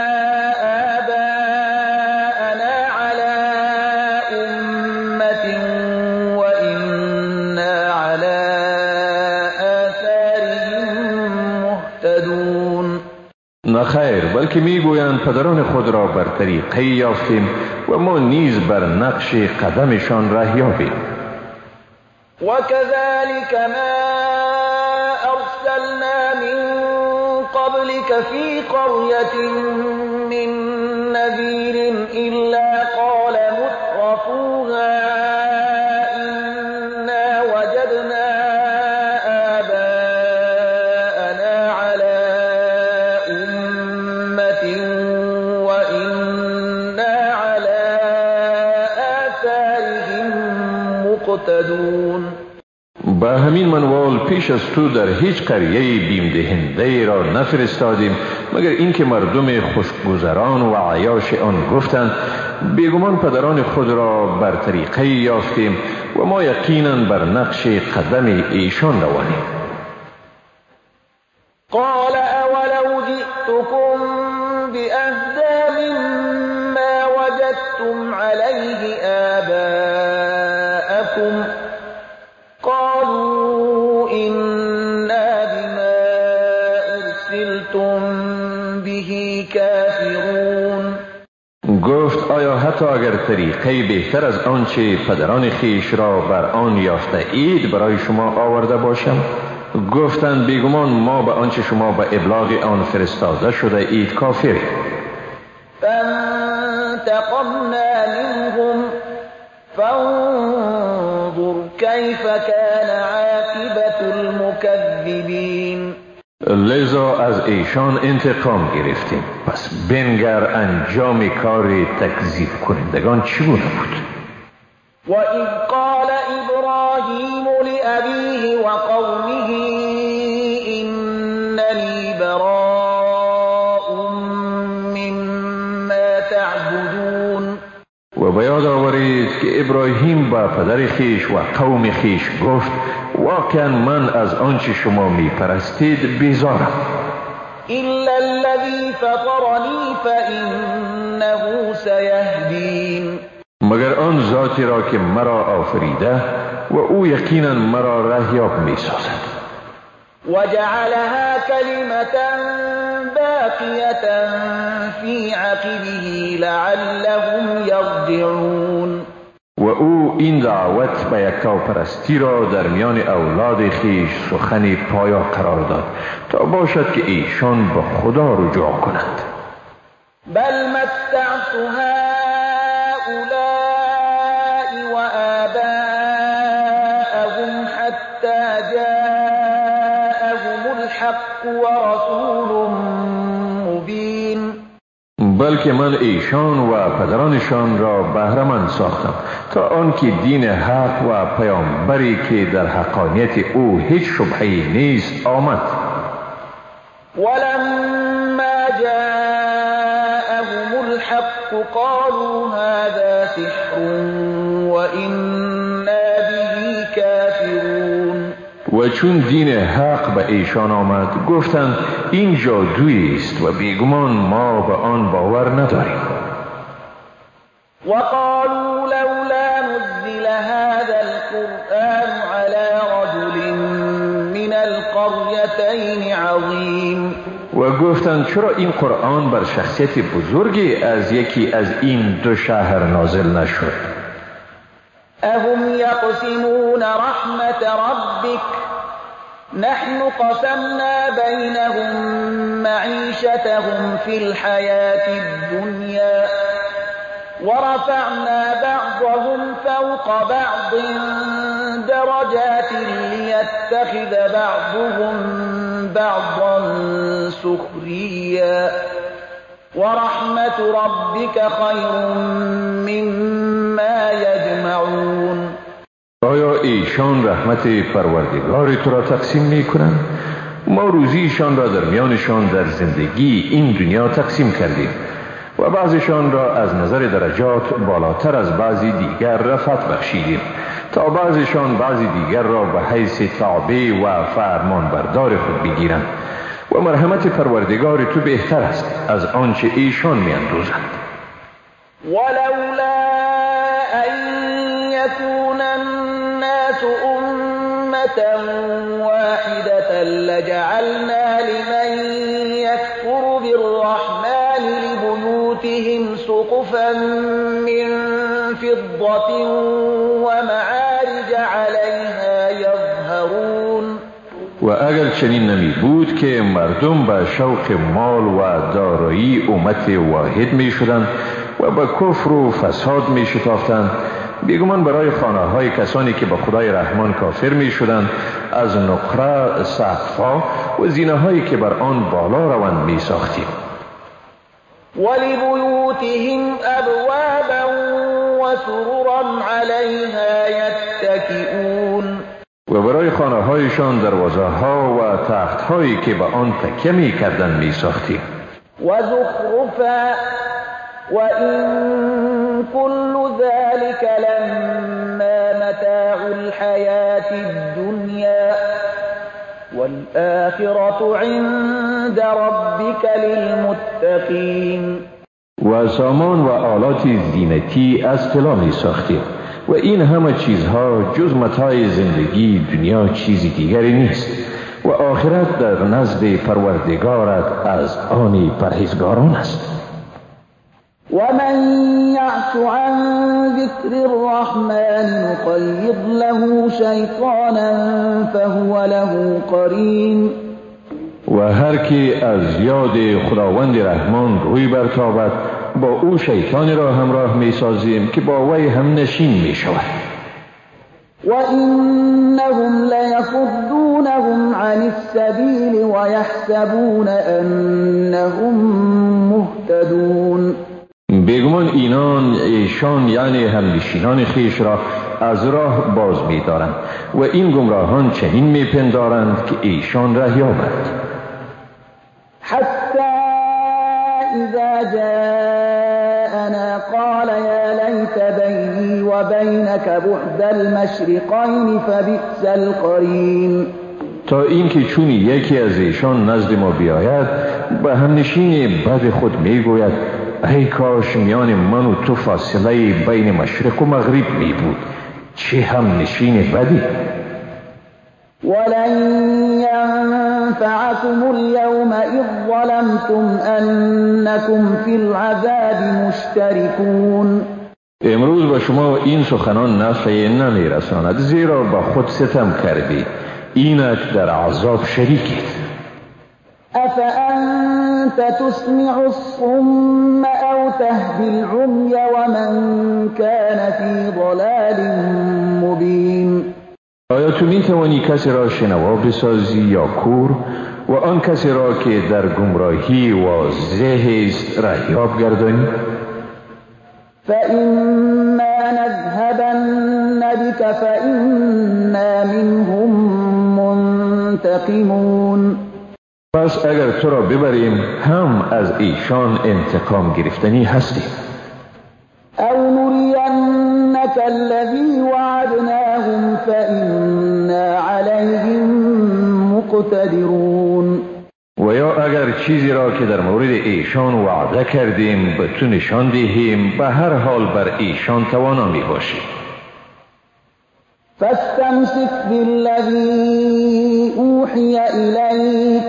آباءنا على أمة وإنا على آثارهم مهتدون. نخیر، بلکه میگویند پدران خود را بر طریقه یافتیم و ما نیز بر نقش قدمشان ره یابیم. وكذلك ما أرسلنا من قبلك في قرية من نذير إلا قال مترفوها إنا وجدنا آباءنا على أمة وإنا على آثارهم مقتدون. با همین منوال پیش از تو در هیچ قریه بیم دهنده را نفرستادیم مگر اینکه مردم خوشگذران و عیاش آن گفتند بیگمان پدران خود را بر طریقه یافتیم و ما یقینا بر نقش قدم ایشان روانیم. قال اولو جئتكم بأهدى مما وجدتم عليه آباءكم قالوا إنا بما أرسلتم به كافرون. گفت آیا حتی اگر طریقه بهتر از آنچه پدران خیش را بر آن یافته اید برای شما آورده باشم؟ گفتند بیگمان ما به آنچه شما به ابلاغ آن فرستاده شده اید کافریم. فانتقمنا منهم فانظر كيف كان عاقبة المكذبين. لذا از ایشان انتقام گرفتیم، پس بنگر انجام کار تکذیب کنندگان چگونه بود. وَإِذْ قَالَ إِبْرَاهِيمُ لِأَبِيهِ وَقَوْمِهِ إِنَّنِي بَرَاءٌ مِّمَّا تَعْبُدُونَ. و به یاد آورید که ابراهیم با پدر خیش و قوم خیش گفت واقعا من از آنچه شما می پرستید بیزارم. إلا الذي فطرني فإنه سيهدين. مگر آن ذاتی را که مرا آفریده و او یقینا مرا رهیاب می سازد. وجعلها كلمة باقية في عقبه لعلهم يرجعون. و او این دعوت به یکتاپرستی را در میان اولاد خیش سخنی پایا قرار داد تا باشد که ایشان به خدا رجوع کنند. بل متعت هؤلاء وآباءهم حتى جاءهم الحق ورسول مبین. بلکه من ایشان و پدرانشان را بهره‌مند ساختم تا آنکه دین حق و پیامبری که در حقانیت او هیچ شبهه‌ای نیست آمد. ولما جاءهم الحق قالوا هذا سحر وإنا به كافرون. و چون دین حق به ایشان آمد گفتند این جادویی است و بیگمان ما به آن باور نداریم. وقالوا لولا نزل هذا القرآن على رجل من القريتين عظيم. و گفتند چرا این قرآن بر شخصیت بزرگی از یکی از این دو شهر نازل نشد؟ اهم یقسمون رحمت ربک نحن قسمنا بينهم معيشتهم في الحياة الدنيا ورفعنا بعضهم فوق بعض درجات ليتخذ بعضهم بعضا سخريا ورحمة ربك خير مما يجمعون. آیا ایشان رحمت پروردگار تو را تقسیم می کنند؟ ما روزیشان را در میانشان در زندگی این دنیا تقسیم کردیم و بعضشان را از نظر درجات بالاتر از بعضی دیگر رفعت بخشیدیم تا بعضشان بعضی دیگر را به حیث تابع و فرمان بردار خود بگیرند و مرحمت پروردگار تو بهتر است از آنچه ایشان می اندوزند. ولولا ان يكون الناس امة واحدة لجعلنا لمن يكفر بالرحمن لبيوتهم سقفا من فضة ومعارج عليها يظهرون. و اگر چنین نمی بود که مردم به شوق مال و دارایی امت واحد می شدند و به کفر و فساد می شتافتند، بیگمان برای خانه های کسانی که به خدای رحمان کافر می شدند از نقره سقف‌ها و زینه هایی که بر آن بالا روند می ساختیم. ولبیوتهم ابوابا و سررا علیها یتکئون. و برای خانه هایشان دروازه ها و تخت هایی که به آن تکیه می کردند می ساختیم. و زخرفا و این كل ذلك لما متاع الحياة الدنيا والآخرة عند ربك للمتقين. و سامان و آلات زینتی از طلا می ساختیم و این همه چیزها جز متاع زندگی دنیا چیزی دیگری نیست و آخرت در نزد پروردگارت از آن پرهیزگاران است. ومن يعش عن ذكر الرحمن نقيض له شيطانا فهو له قرين. و هر کی از یاد خداوند رحمان روی برتابد با او شیطان را همراه می سازیم که با وی هم نشین می شود. و انهم لیصدونهم عن السبیل و یحسبون انهم مهتدون. بیگمان ایشان یعنی همنشینان خیش را از راه باز می دارند و این گمراهان چنین می پندارند که ایشان رهیابند. حتی اذا جاءنا قال یا لیت وبينك بعد المشرقين فبئس القرين. تا اینکه چون یکی از ایشان نزد ما بیاید به همنشین بد خود میگوید ای کاش میان من و تو فاصله بین مشرق و مغرب می بود، چه همنشین بدی. ولن ينفعكم اليوم إذ ظلمتم أنكم في العذاب مشتركون. امروز به شما این سخنان نفعی نمی رساند، زیرا به خود ستم کردید، اینک در عذاب شریکید. أفأنت تسمع الصم أو تهدي العمي ومن كان في ضلال مبين. آیا تو می توانی کسی را شنوا بسازی یا کور و آن کسی را که در گمراهی واضح است رهیاب گردانی؟ فإما نذهبن بك فإنا منهم منتقمون. پس اگر تو را ببریم هم از ایشان انتقام گرفتنی هستیم. أو نرينك الذي وعدناهم فإنا عليهم مقتدرون. و یا اگر چیزی را که در مورد ایشان وعده کردیم به تو نشان دهیم، به هر حال بر ایشان توانا می باشیم. فاستمسك بالذي أوحي إليك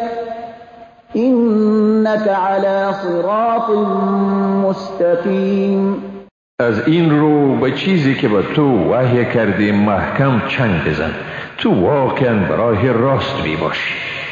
إنك على صراط مستقيم. از این رو به چیزی که به تو وحی کردیم محکم چنگ بزن، تو واقعا به راه راست می باشی.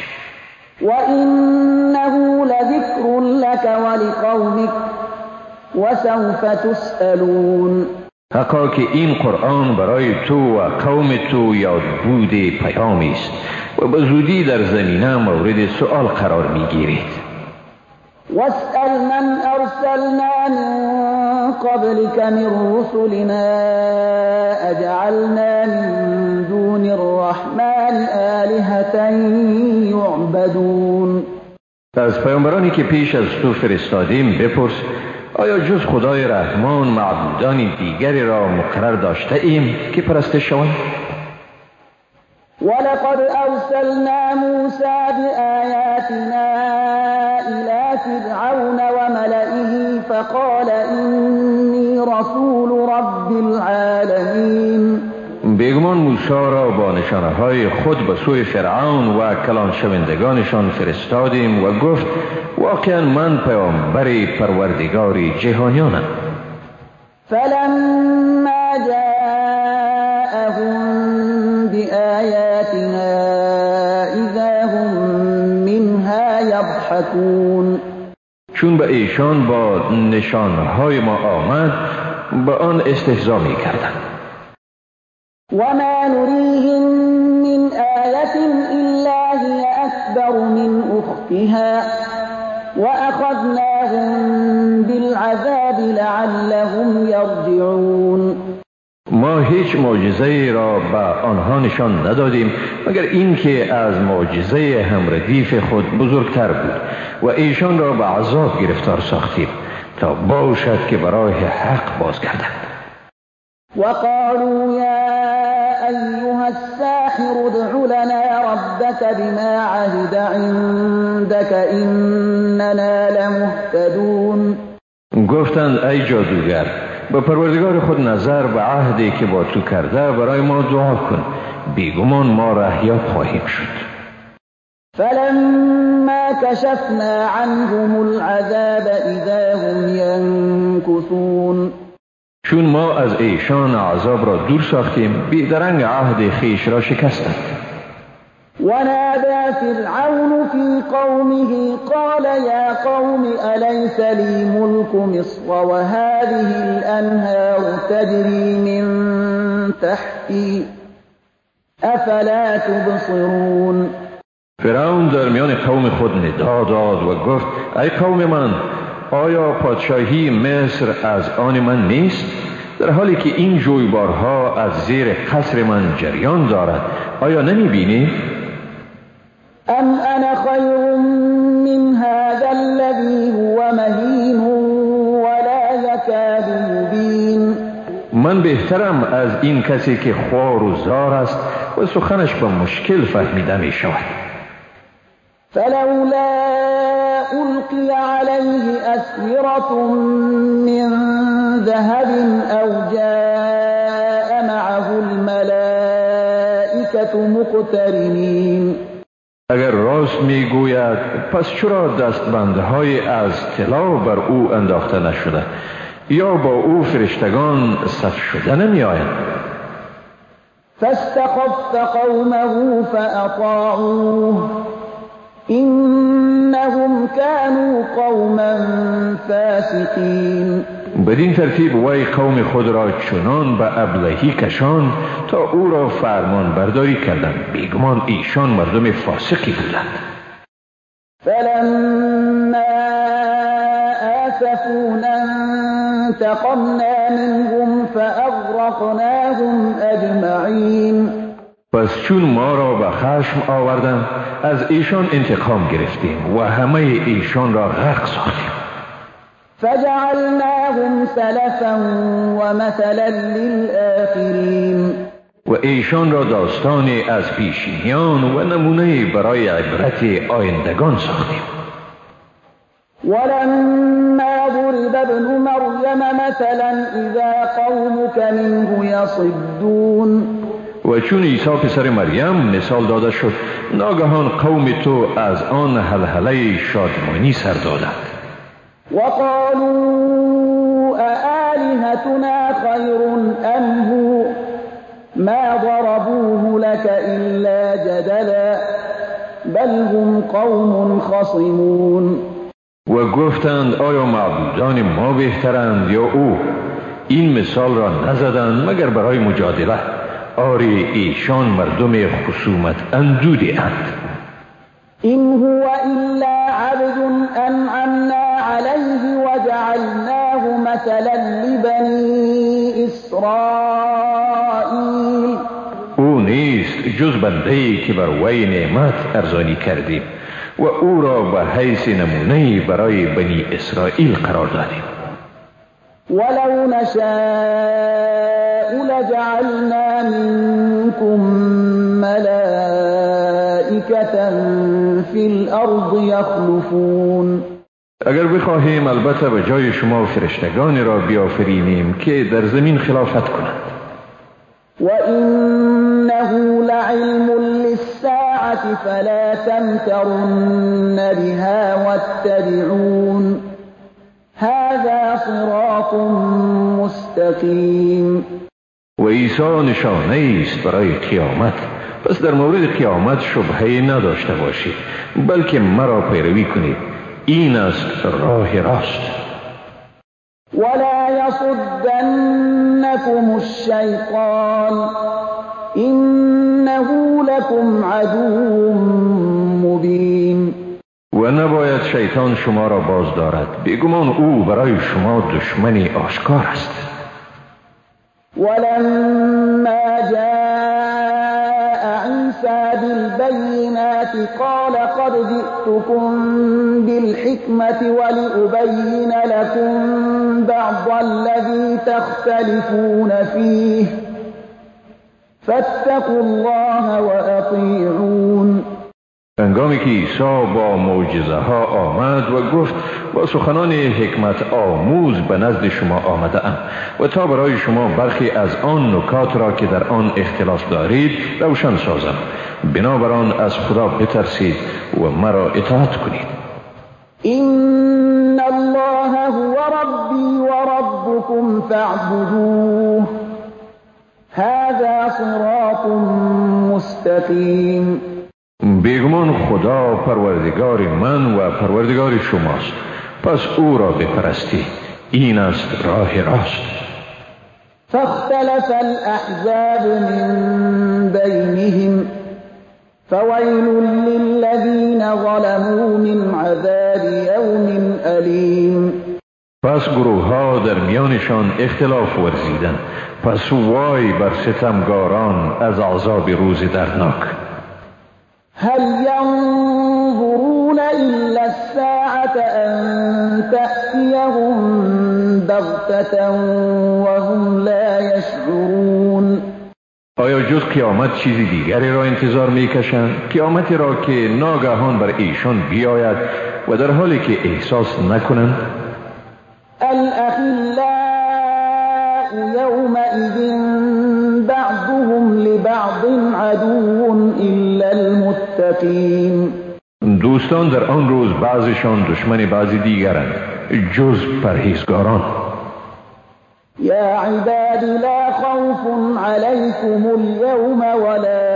وإنه لذكر لك ولقومك وسوف تسألون. حقا که این قرآن برای تو و قوم تو یاد بود پیامی است و به زودی در زمینه مورد سؤال قرار می گیرید. واسأل من أرسلنا من قبلك من رسلنا أجعلنا من دون الرحمن آلهة يعبدون. از پیامبرانی که پیش از تو فرستادیم بپرس آیا جز خدای رحمان معبودان دیگری را مقرر داشته ایم که پرستش شوند؟ ولقد أرسلنا موسى بآياتنا إلى فرعون وملئه فقال إني رسول رب العالمین. بیگمان موسی را با نشانه‌های خود به سوی فرعون و کلان شوندگانشان فرستادیم و گفت واقعا من پیامبر پروردگار جهانیانم. فلما جاءهم بآياتنا إذا هم منها يضحكون. چون به ایشان با نشانهای ما آمد به آن استهزا می کردند. وما نريهم من آية إلا هي أكبر من أختها وأخذناهم بالعذاب لعلهم يرجعون. ما هیچ معجزه‌ای را به آنها نشان ندادیم مگر اینکه از معجزه همردیف خود بزرگتر بود و ایشان را به عذاب گرفتار ساختیم تا باشد که برای حق بازگردند. وقالوا يا أيها الساحر ادع لنا ربك بما عهد عندك إننا لمهتدون. گفتند ای جادوگر به پروردگار خود نظر به عهدی که با تو کرده برای ما دعا کن، بیگمان ما رهیاب خواهیم شد. فلما كشفنا عنهم العذاب إذا هم ينكثون. چون ما از ایشان عذاب را دور ساختیم بیدرنگ عهد خیش را شکستند. ونادى فرعون في قومه قال يا قوم أليس لي ملك مصر وهذه الأنهار تجري من تحتي أفلا تبصرون. فرعون در میان قوم خود ندا داد و گفت ای قوم من، آیا پادشاهی مصر از آن من نیست؟ در حالی که این جویبارها از زیر قصر من جریان دارد، آیا نمی بینی؟ ام انا خیر من هذا الذي هو مهین ولا يكاد يبين. من بهترم از این کسی که خوار و زار است و سخنش به مشکل فهمیده می شود. فلولا ألقي عليه أسورة من ذهب أو جاء معه الملائكة مقترنين. اگر راست میگوید پس چرا دستبندهای از طلا بر او انداخته نشده یا با او فرشتگان صف شده نمی آیند؟ فاستخف قومه فأطاعوه إنهم كانوا قوما فاسقين. بدین ترتیب وی قوم خود را چنان به ابلهی کشاند تا او را فرمان برداری کردند. بیگمان ایشان مردم فاسقی بودند. فلما آسفونا انتقمنا منهم فأغرقناهم أجمعين. پس چون ما را به خشم آوردند از ایشان انتقام گرفتیم و همه ایشان را غرق ساختیم. فجعلناهم سلفا ومثلا للآخرين. و ایشان را داستانی از پیشینیان و نمونه برای عبرت آیندگان ساختیم. ولما ضرب ابن مریم مثلا اذا قومك منه یصدون. و چون عیسی پسر مریم مثال داده شد ناگهان قوم تو از آن هلهله شادمانی سر دادند. وقالوا أآلهتنا خير أم هو ما ضربوه لك إلا جدلا بل هم قوم خصمون. و گفتند آیا معبودان ما بهترند یا او؟ این مثال را نزدند مگر برای مجادله. آری ایشان مردم خصومت اندوده اند. إن هو إلا عبد أنعمنا عليه وجعلناه مثلا لبني إسرائيل. او نیست جز بنده‌ای که بر وی نعمت ارزانی کردیم و او را به حیث نمونه برای بنی اسرائیل قرار دادیم. ولو نشاء لجعلنا منكم ملائكة في الأرض يخلفون. اگر بخواهیم البته به جای شما فرشتگانی را بیافرینیم که در زمین خلافت کنند. وإنه لعلم للساعة فلا تمترن بها واتبعون هذا صراط مستقیم. و عیسی نشانه است برای قیامت، پس در مورد قیامت شبهه نداشته باشید بلکه مرا پیروی کنید، این است راه راست. ولا يصدنكم الشيطان إنه لكم عدو مبين. و نباید شیطان شما را باز دارد، بیگمان او برای شما دشمنی آشکار است. ولما جاء عيسى بالبينات قال قد جئتكم بالحكمة ولأبين لكم بعض الذي تختلفون فيه فاتقوا الله وأطيعون. هنگامی که عیسی با معجزه ها آمد و گفت با سخنان حکمت آموز به نزد شما آمده ام و تا برای شما برخی از آن نکات را که در آن اختلاف دارید روشن سازم، بنابراین از خدا بترسید و مرا اطاعت کنید. این الله هو ربی و ربکم فاعبدوه هذا صراط مستقیم. بیگمان خدا پروردگار من و پروردگار شماست، پس او را بپرستید، این است راه راست. فاختلف الأحزاب من بينهم فويل للذين ظلموا من عذاب يوم أليم. پس گروه ها در میانشان اختلاف ورزیدند، پس وای بر ستمگاران از عذاب روز دردناک. هل ينظرون إلا الساعة أن تأتيهم بغتة وهم لا يشعرون. آیا جز قیامت چیزی دیگری را انتظار می‌کشند؟ قیامتی را که ناگهان بر ایشان بیاید و در حالی که احساس نکنند؟ الأخلاء يومئذ بعضهم لبعض عدو إلا المتقين. دوستان در آن روز بعضشان دشمن بعضی دیگرند جز پرهیزگاران. يا عباد لا خوف عليكم اليوم ولا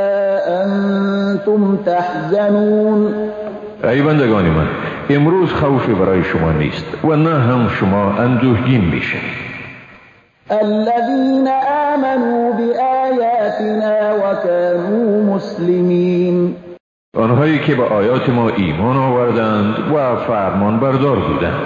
أنتم تحزنون. ای بندگان من، امروز خوفی برای شما نیست و نه هم شما اندوهگین میشید. الذين آمنوا بآياتنا وكانوا مسلمين. آنهایی که به آیات ما ایمان آوردند و فرمان بردار بودند.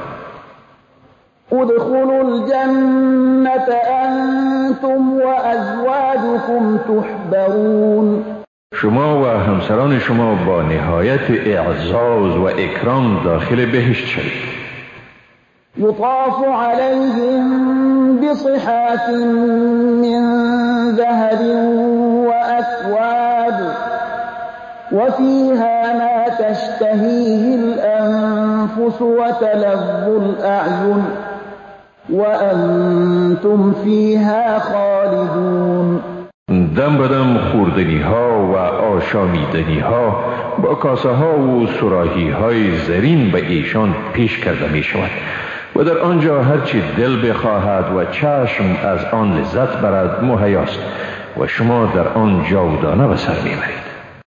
ادخلوا الجنة أنتم وأزواجكم تحبرون. شما و همسران شما با نهایت اعزاز و اکرام داخل بهشت شوید. يطاف عليهم بصحاف من ذهب وأكواب وفيها ما تشتهيه الأنفس وتلذ الأعين وأنتم فيها خالدون. دم بدم خوردنی ها و آشامیدنی ها با کاسه ها و صراحی های زرین به ایشان پیش کرده می شود و در آنجا هرچی دل بخواهد و چشم از آن لذت برد مهیاست و شما در آن جاودانه به سر میبرید.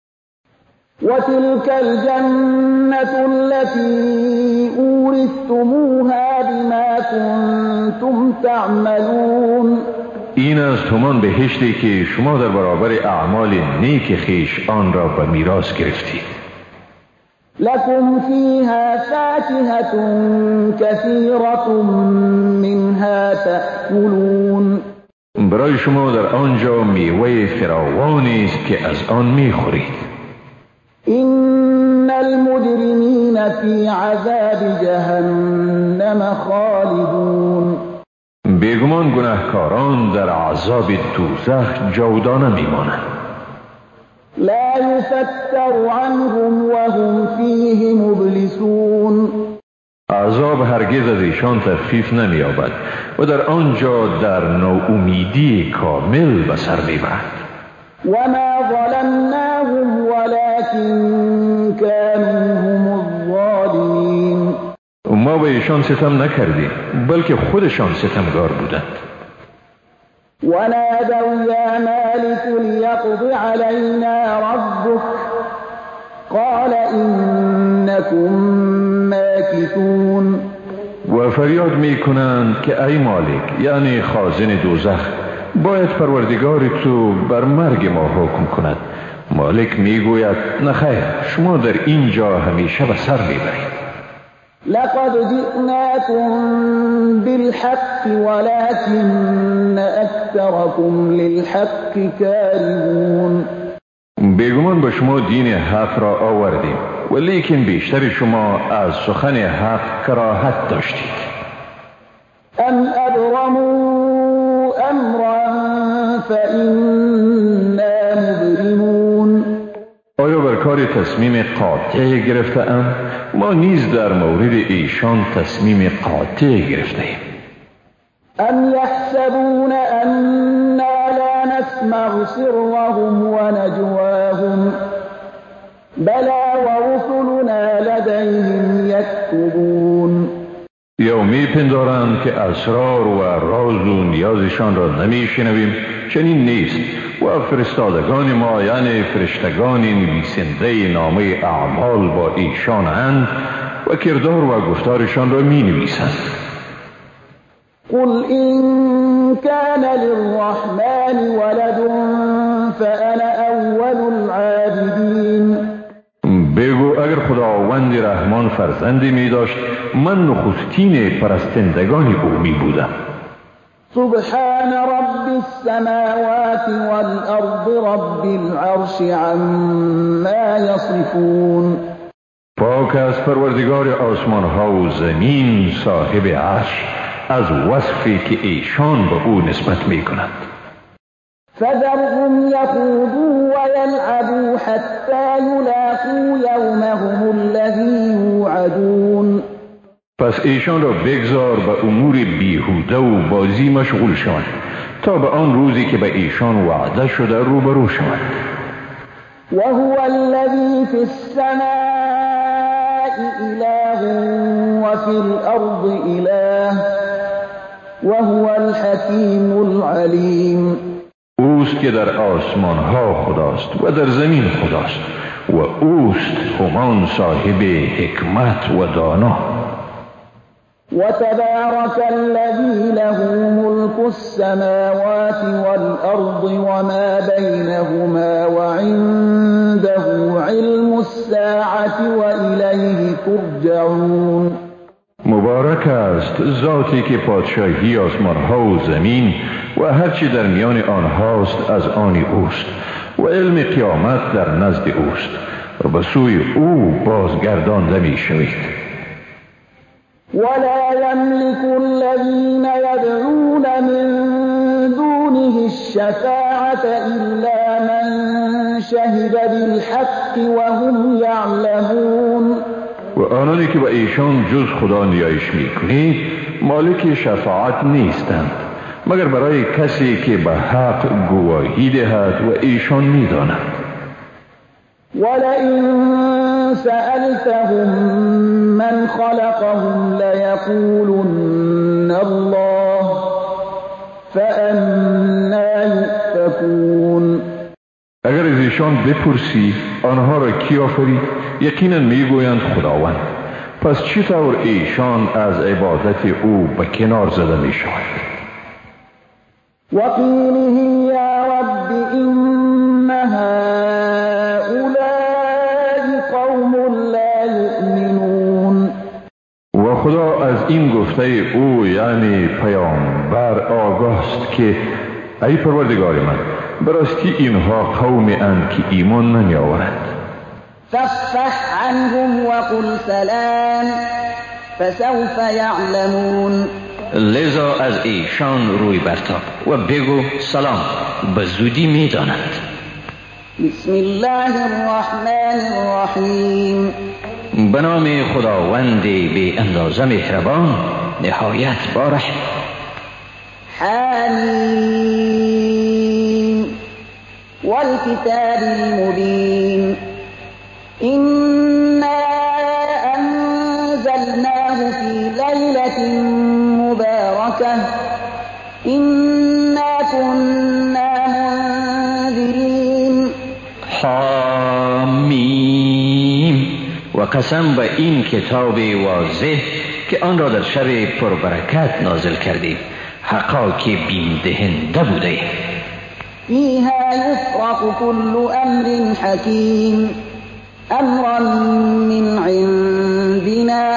وتلك الجنة التي أورثتموها بما كنتم تعملون. این است همان بهشتی که شما در برابر اعمال نیک خویش آن را به میراث گرفتید. لكم فيها فاكهة كثيرة منها تأكلون. برای شما در آنجا میوه فراوانی است که از آن میخورید. إن المجرمين في عذاب جهنم خالدون. بیگمان گناهکاران در عذاب دوزخ جاودانه میمانند. لا يفتر عنهم وهم فيه مبلسون. عذاب هرگز از ایشان تخفیف نمی‌یابد و در آنجا در ناامیدی کامل به سر میبرند. وما ظلمناهم ولكن كانوا هم الظالمين. ما به ایشان ستم نکردیم بلکه خودشان ستمگار بودند. ونادوا يا مالك ليقض علينا ربك قال إنكم ماكثون. و فریاد میکنند که ای مالک، یعنی خازن دوزخ، باید پروردگار تو بر مرگ ما حکم کند. مالک میگوید نخیر، شما در اینجا همیشه به سر میبرید. لقد جئناكم بالحق ولكن أكثركم للحق كارهون. بیگمان به شما دین حق را آوردیم ولیکن بیشتر شما از سخن حق کراهت داشتید. ام ابرموا امرا فإنا مبرمون. آیا بر کار تصمیم قاطع گرفته ام؟ ما نیز در مورد ایشان تصمیم قاطع گرفته ایم. ام يحسبون أنا لا نسمع سرهم ونجواهم بلى ورسلنا لديهم يكتبون. یا میپندارند که اسرار و راز و نیازشان را نمیشنویم؟ چنین نیست و فرستادگان ما یعنی فرشتگان نویسنده نامه اعمال با ایشان اند و کردار و گفتارشان را می نویسند. قل إن كان للرحمن ولد فأنا أول العابدين. بگو اگر خداوند رحمان فرزندی می داشت من نخستین پرستندگان او می بودم. سبحان رب السماوات والأرض رب العرش عما يصفون. پاک است پروردگار آسمان ها و زمین صاحب عرش از وصفی که ایشان به او نسبت می کنند. فذرهم يخوضوا ويلعبوا حتى يلاقوا يومهم الذي يوعدون. پس ایشان را بگذار به امور بیهوده و بازی مشغول شوند تا به آن روزی که به ایشان وعده شده روبرو شوند. وهو الذي في السماء إله وفي الأرض إله وهو الحكيم العليم. اوست که در آسمان ها خداست و در زمین خداست و اوست همان صاحب حکمت و دانا. وتبارك الذي له ملك السماوات والأرض وما بينهما وعنده علم الساعة وإليه ترجعون. مبارک است ذاتی که پادشاهی آسمان ها و زمین و هرچی در میان آنهاست از آن اوست و علم قیامت در نزد اوست و به سوی او بازگردانده می شوید. ولا يملك الذين يدعون من دونه الشفاعة إلا من شهد بالحق وهم يعلمون. و آنانی که به ایشان جز خدا نیایش می کنید مالک شفاعت نیستند مگر برای کسی که به حق گواهی دهد و ایشان می دانند. ولئن سألتهم من خلقهم ليقولن الله فأنا يؤفكون. اگر از ایشان بپرسی آنها را کی آفرید یقینا میگویند خداوند. پس چطور ایشان از عبادت او به کنار زده می شوند؟ وقیله یا رب إن هؤلاء قوم لا يؤمنون. و خدا از این گفته او یعنی پیامبر آگاست که ای پروردگار من براستی اینها قومی اند که ایمان نمی آورند. فاصفح عنهم وقل سلام فسوف يعلمون. لذا از ایشان روی برتاب و بگو سلام به زودی می دانند. بسم الله الرحمن الرحیم. به نام خداوند بی اندازه مهربان نهایت بارحم. حمیم والکتاب المبین إنا أنزلناه في ليلة مباركة إنا كنا منذرين. حامیم و قسم به این کتاب واضح که آن را در شب پربرکت نازل کردیم حقا که بیم دهنده بوده. فيها يفرق كل أمر حكيم أمرا من عندنا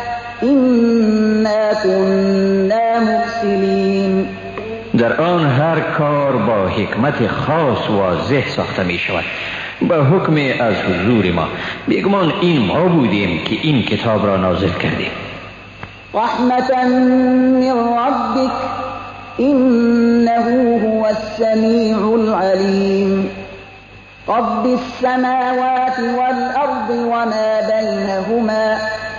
إنا كنا مرسلين. در آن هر کار با حکمت خاص واضح ساخته می شود به حکم از حضور ما. بیگمان این ما بودیم که این کتاب را نازل کردیم. رحمة من ربك إنه هو السميع العليم. رب السماوات والأرض وما بينهما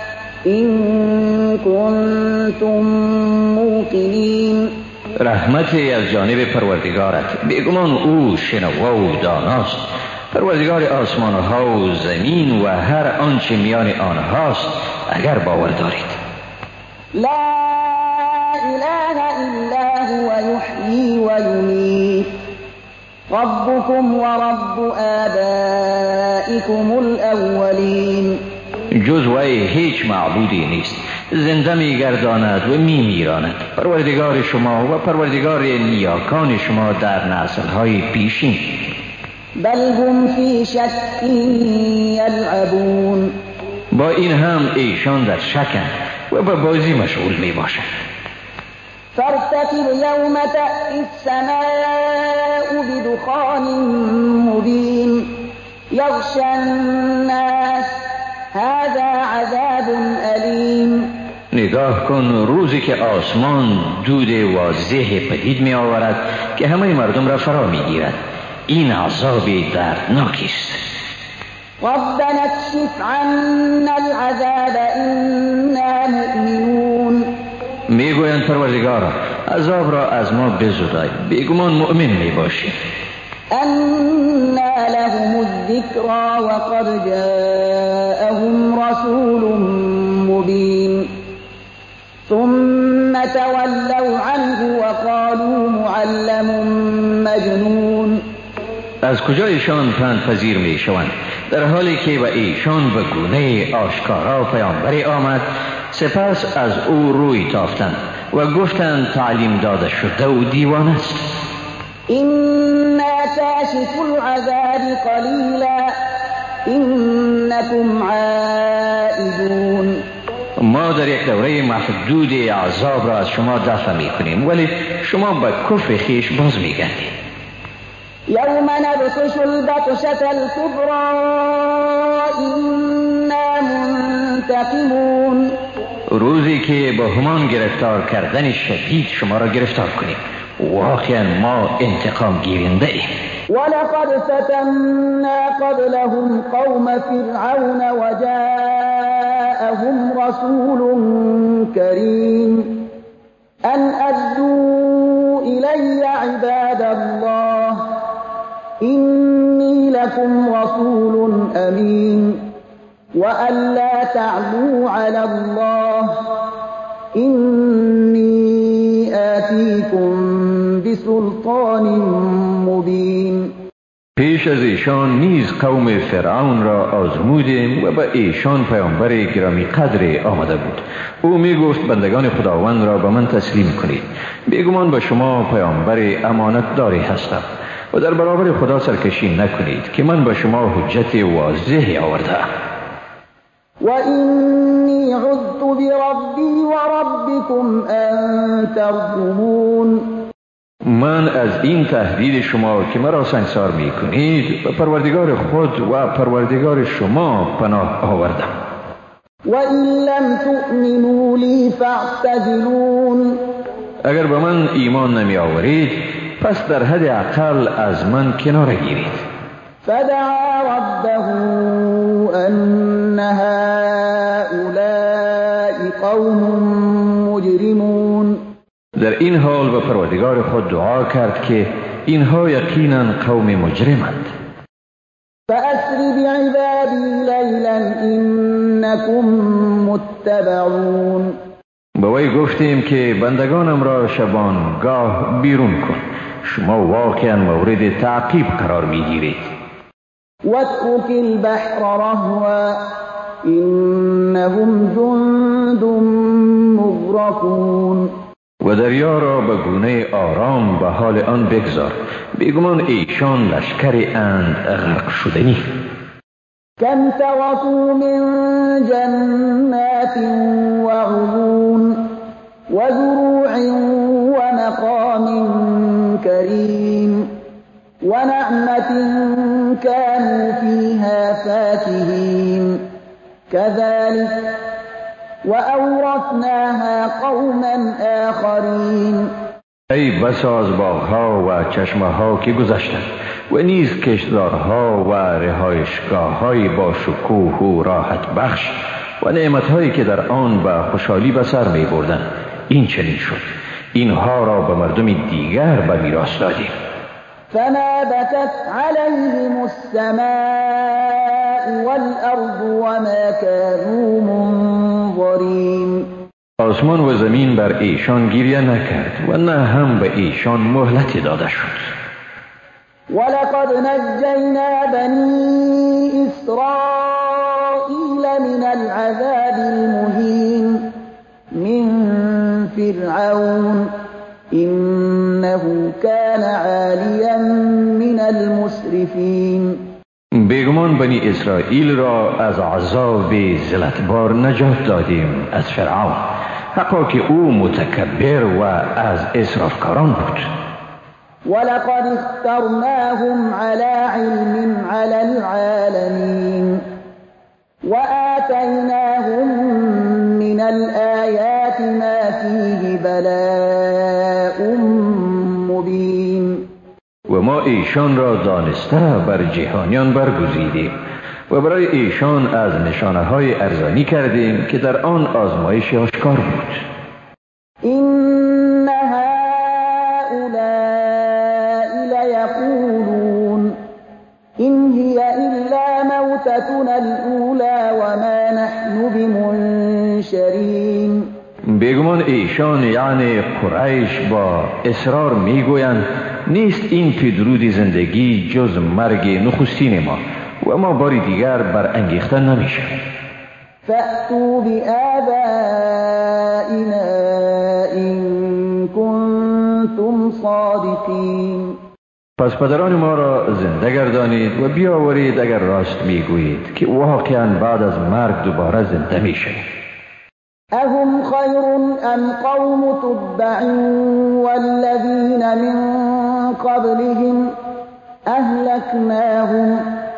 إن كنتم موقنين. رحمتی از جانب پروردگارت بیگمان او شنوا و داناست. پروردگار آسمان ها و زمین و هر آنچه میان آنهاست اگر باور دارید. لا إله إلا هو يحيي ويميت ربكم ورب آبائكم الأولين. جز وی هیچ معبودی نیست. زنده میگرداند و میمیراند. پروردگار شما و پروردگار نیاکان شما در نسل‌های پیشین. بل هم فی شک یلعبون. با این هم ایشان در شکند و به بازی مشغول می باشند. فارتقب یوم تأتی السماء بدخان مبین یغشی الناس هذا نگاه کن روزی که آسمان دود واضح پدید می آورد که همه مردم را فرا می گیرد. این عذاب دردناکی است. ربنا اكشف عنا العذاب إنا مؤمنون. میگویند پروردگارا عذاب را از ما بزدای، بیگمان مؤمن می باشیم. أنى لهم الذكرى وقد جاءهم رسول مبين ثم تولوا عنه وقالوا معلم مجنون. از کجا ایشان پند پذیر می شوند در حالی که به ایشان به گونه آشکارا پیامبری آمد، سپس از او روی تافتند و گفتند تعلیم داده شده و دیوانه است. إنا كاشف العذاب قليلا إنكم عائدون. ما در یک دوره محدود عذاب را از شما دفع می کنیم، ولی شما به کفر خویش باز می گردید. يوم نبطش البطشة الكبرى إنا منتقمون. روزی که با همان گرفتار کردن شدید شما را گرفتار کنیم، واقعا ما انتقام گیرنده ایم. ولقد فتنا قبلهم قوم فرعون وجاءهم رسول كريم أن أدوا إلي عباد الله إني لكم رسول أمين وأن لا تعلوا على الله إني آتيكم بسلطان مبين. پیش از ایشان نیز قوم فرعون را آزمودیم و به ایشان پیامبر گرامی قدر آمده بود. او می گفت بندگان خداوند را به من تسلیم کنید، بیگمان به شما پیامبر امانت داری هستم و در برابر خدا سرکشی نکنید که من به شما حجت واضحی آوردم. وإني عذت بربي وربكم أن ترجمون. من از این تهدید شما که مرا سنگسار می کنید به پروردگار خود و پروردگار شما پناه آوردم. وإن لم تؤمنوا لي فاعتزلون. اگر به من ایمان نمی آورید پس در حد اقل از من کناره گیرید. فدعا ربه أن هؤلاء قوم مجرمون. در این حال به پروردگار خود دعا کرد که اینها یقینا قوم مجرمند. فأسر بعبادی لیلا إنكم متبعون. به وی گفتیم که بندگانم را شبانگاه بیرون کن، شما واقعا مورد تعقیب قرار میگیرید. واترك البحر رهوا إنهم جند مغرقون. و دریا را به گونه آرام به حال آن بگذار، بیگمان ایشان لشکری اند غرق شدنی. كم تركوا من جنات وعيون وزروع ومقام كريم ونعمة كانوا فيها فاكهين كذلك وأورثناها قوما آخرين. ای بسا از باغها و چشمه‌ها که گذشتند و نیز کشتزارها و رهایشگاه‌های با شکوه و راحت بخش و نعمت‌هایی که در آن به خوشحالی به سر می‌بردند. این چنین شد، اینها را به مردم دیگر به میراث دادیم. فما بكت عليهم السماء والأرض وما كانوا منظرين. آسمان و زمین بر ایشان گریه نکرد و نه هم به ایشان مهلتی داده شد. ولقد نجينا بني إسرائيل من العذاب المهين من فرعون إنه كان عاليا من المسرفين. بیگمان بنی اسرائیل را از عذاب ذلتبار نجات دادیم از فرعون، حقا که او متکبر و از اسرافکاران بود. ولقد اخترناهم على علم على العالمين وآتيناهم من الآيات بلاء مبین. و ما ایشان را دانسته بر جهانیان برگزیدیم و برای ایشان از نشانه‌های ارزانی کردیم که در آن آزمایش آشکار بود. این هؤلاء لیقولون این هی الا موتتنا الاولی و ما نحن بمنشرین. بیگمان ایشان یعنی قریش با اصرار میگویند نیست این پیدرود زندگی جز مرگ نخستین ما و ما باری دیگر برانگیخته نمیشیم. فأتوا بآبائنا إن كنتم صادقین. پس پدران ما را زنده گردانید و بیاورید اگر راست میگویید که واقعا بعد از مرگ دوباره زنده میشید. اهم خیر ام قوم تبع والذین من قبلهم اهلکناهم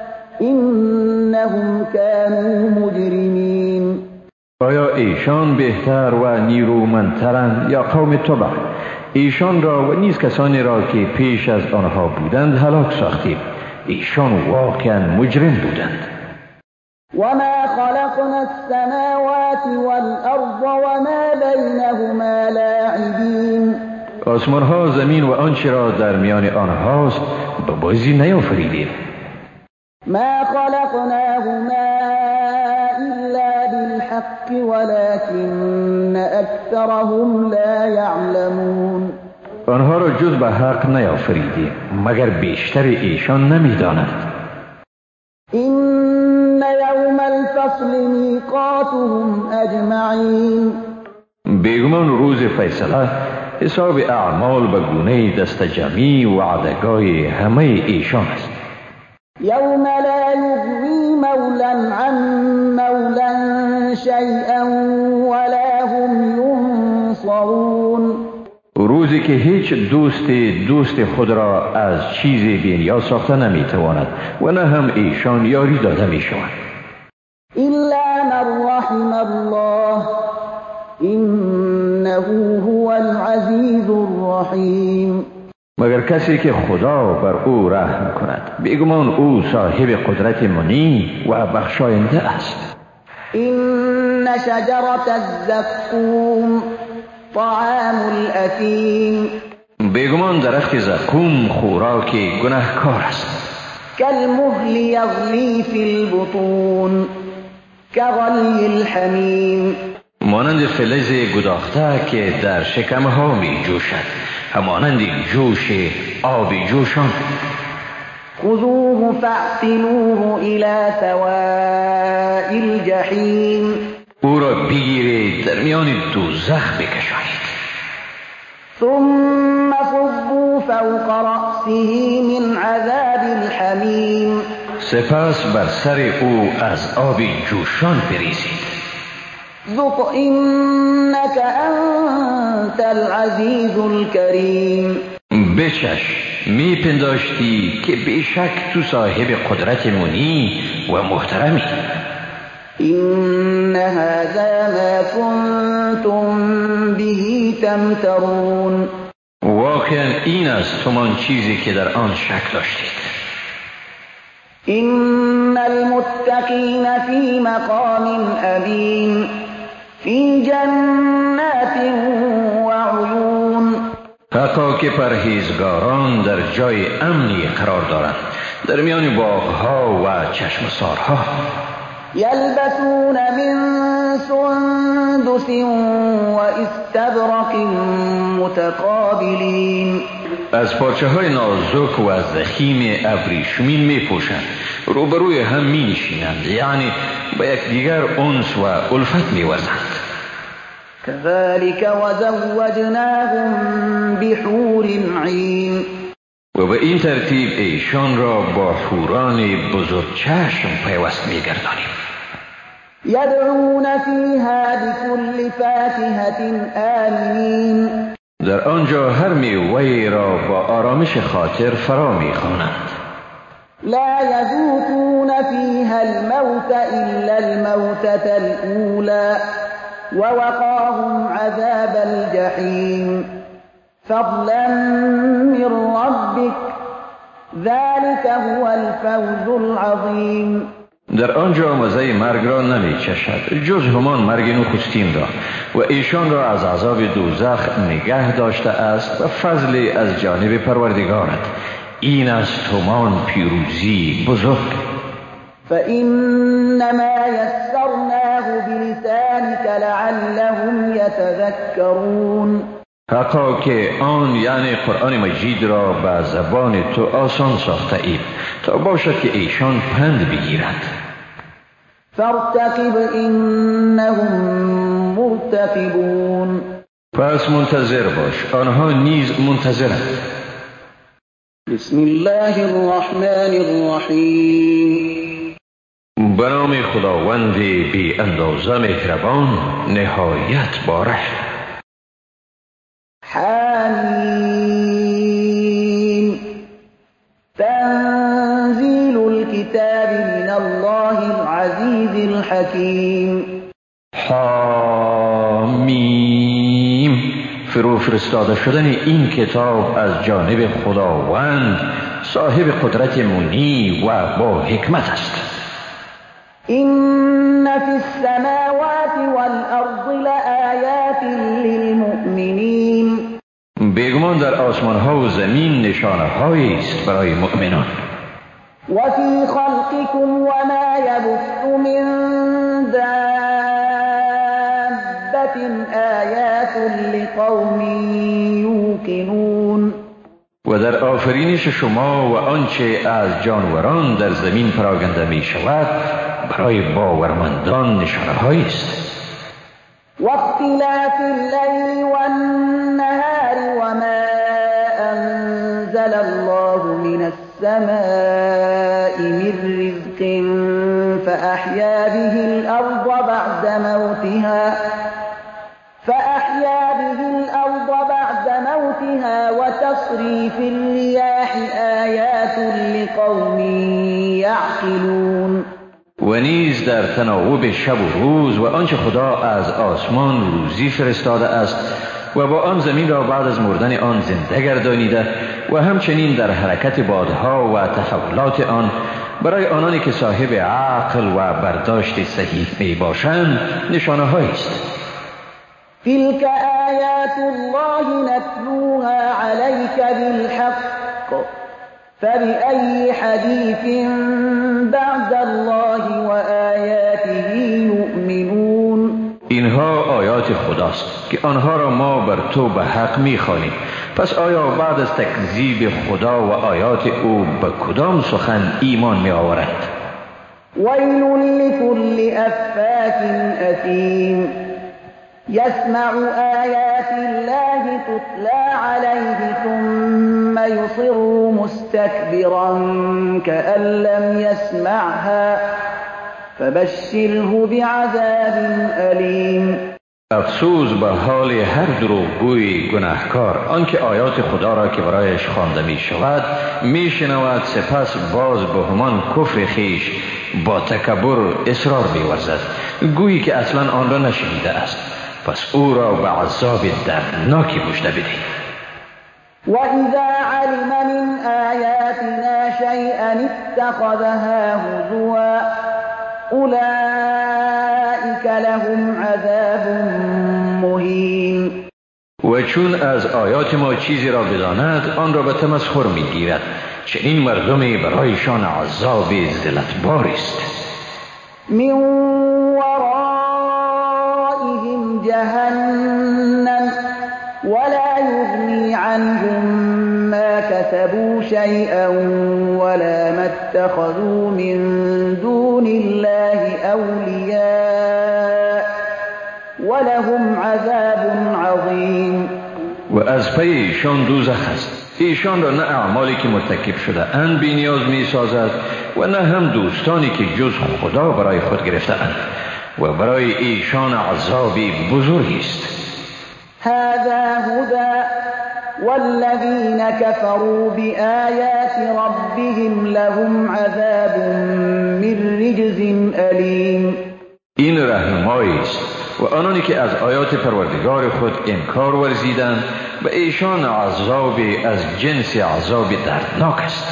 انهم كانوا مجرمین. آیا ایشان بهتر و نیرومندترند یا قوم تبع؟ ایشان را و نیز کسانی را که پیش از آنها بودند هلاک ساختیم. ایشان واقعا مجرم بودند. وما خلقنا السماوات والأرض وما بينهما لاعبین. آسمان ها، زمین و آنچه را در میان آنهاست به بازی نیافریدیم. ما خلقناهما إلا بالحق ولكن أكثرهم لا يعلمون. آنها را جز به حق نیافریدیم مگر بیشتر ایشان نمیدانند. این یوم الفصل میقاتهم اجمعین. بیگمان روز فیصله حساب اعمال به گونه دست جمعی و وعدگاه همه ایشان است. یوم لا یغنی مولا عن مولا شیئا ولا هم ینصرون. روزی که هیچ دوست خود را از چیزی بی‌نیاز ساخته نمیتواند و نه هم ایشان یاری داده میشوند. الا من رحم الله انه هو العزیز الرحیم. مگر کسی که خدا بر او رحم کند، بیگمان او صاحب قدرت منی و بخشاینده است. این شجرة الزقوم طعام الاثیم. بیگمان درخت زقوم خوراک گناهکار است. کالمهل یغلی فی البطون کغلی الحمیم. مانند فلز گداخته که در شکمها می جوشد، همانند جوش آب جوشان. خذوه فاعتلوه الى سواء الجحیم. او را بگیرید در میان دوزخ بکشانید. ثم صبوا فوق رأسه من عذاب الحمیم. سپس بر سر او از آب جوشان بریزید. ذق انک انت العزیز الکریم. بچش، می پنداشتی که بیشک تو صاحب قدرت منی و محترمی. این هذا ما کنتم به تمترون. واقعا این است همان چیزی که در آن شک داشتید. این المتقین فی مقام امین فی جنات و عیون. حقا که پرهیزگاران در جای امنی قرار دارند، در میان باغها و چشمسارها. یلبسون من سندس و استبرق متقابلین. از پارچه های نازک و از زخیم ابریشمین می پوشند، روبروی هم می نشینند، یعنی با یکدیگر انس و الفت می ورزند. كذلك وزوجناهم بحور عین. و به این ترتیب ایشان را با حوران بزرگ چشم پیوست می گردانیم. یدعون فیها بكل فاکهة آمنین. در آنجا هر میوه‌ای را با آرامش خاطر فرا می خوانند. لا یذوقون فیها الموت الا الموتة الاولی ووقاهم عذاب الجحيم فضلا من ربك ذلك هو الفوز العظیم. در آنجا مزه مرگ را نمی چشد جز همان مرگ نخستین را و ایشان را از عذاب دوزخ نگه داشته است و فضلی از جانب پروردگارت. این است همان پیروزی بزرگ. فإنما يسرناه بلسانك لعلهم يتذكرون. حقا که آن یعنی قرآن مجید را به زبان تو آسان ساخته ایم تا باشد که ایشان پند بگیرند. فارتقب انهم مرتقبون. پس منتظر باش آنها نیز منتظرند. بسم الله الرحمن الرحیم. به نام خداوند بی اندازه مهربان نهایت باره. حمیم تنزیل الكتاب من الله العزیز الحکیم. حمیم فرو فرستاده شدن این کتاب از جانب خداوند صاحب قدرت منی و با حکمت است. این فی السماوات والارض لآیات للمؤمنین. بیگمان در آسمان ها و زمین نشانه هایی است برای مؤمنان. و فی خلقکم و ما یبث من دابة آیات لقوم یوقنون. و در آفرینش شما و آنچه از جانوران در زمین پراگنده می شود برای باورمندان نشانه هایی است. و اختلاف اللیل والنهار وما انزل الله من السماء من رزق فأحیا به الأرض بعد موتها وتصريف الرياح آیات لقوم یعقلون. و نیز در تناوب شب و روز و آنچه خدا از آسمان روزی فرستاده است و با آن زمین را بعد از مردن آن زنده گردانیده و همچنین در حرکت بادها و تحولات آن برای آنانی که صاحب عقل و برداشت صحیح می باشند نشانه هایی است. تلك آیات الله نتلوها علیک بالحق فبأي حدیث بعد الله و آیاته یؤمنون. اینها آیات خداست که آنها را ما بر تو به حق می‌خوانیم. پس آیا بعد از تکذیب خدا و آیات او به کدام سخن ایمان می‌آورند؟ ویل لكل افاک اثیم یسمع آیات الله تتلى علیه ثم یصر مستكبرا كأن لم يسمعها فبشره بعذاب علیم. افسوس به حال هر دروغگوی گناهکار آنکه آیات خدا را که برایش خوانده می شود می شنود سپس باز به همان کفر خیش با تکبر اصرار می ورزد گویی که اصلا آن را نشنیده است. پس او را به عذاب دردناکی مژده بدهید. و اذا علم من آیاتنا شیئا اتخذها هزوا اولئک لهم عذاب مهین. و چون از آیات ما چیزی را بداند آن را به تمسخر میگیرد چنین مردمی برایشان عذاب ذلتبار است. من ورائهم جهنم ولا یغنی عنهم ما كسبوا شیئا ولا ما اتخذوا من دون الله اولیاء ولهم عذاب عظیم. و از پی ایشان دوزخ است. ایشان را نه اعمالی که مرتکب شده اند بی نیاز می سازد و نه هم دوستانی که جز خدا برای خود گرفته اند و برای ایشان عذابی بزرگی است. هذا هدى والذین كفروا بآیات ربهم لهم عذاب من رجز علیم. این راهنمایی است و آنانی که از آیات پروردگار خود انکار ورزیدند و ایشان عذاب از جنس عذاب دردناک است.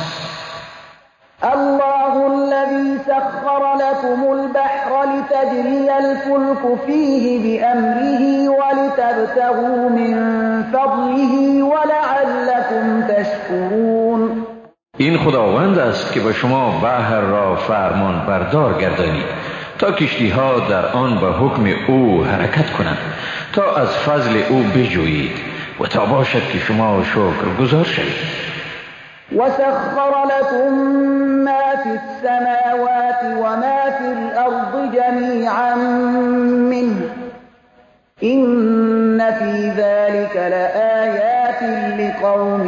الله الذي سخر لكم البحر لتجري الفلك فيه بأمره ولتبتغوا من فضله ولعلكم تشكرون. این خداوند است که به شما بحر را فرمان بردار گردانید تا کشتی ها در آن به حکم او حرکت کنند تا از فضل او بجویید و تا باشد که شما شکر گزار شوید. وسخر لكم ما في السماوات وما في الأرض جميعا منه إن في ذلك لآيات لقوم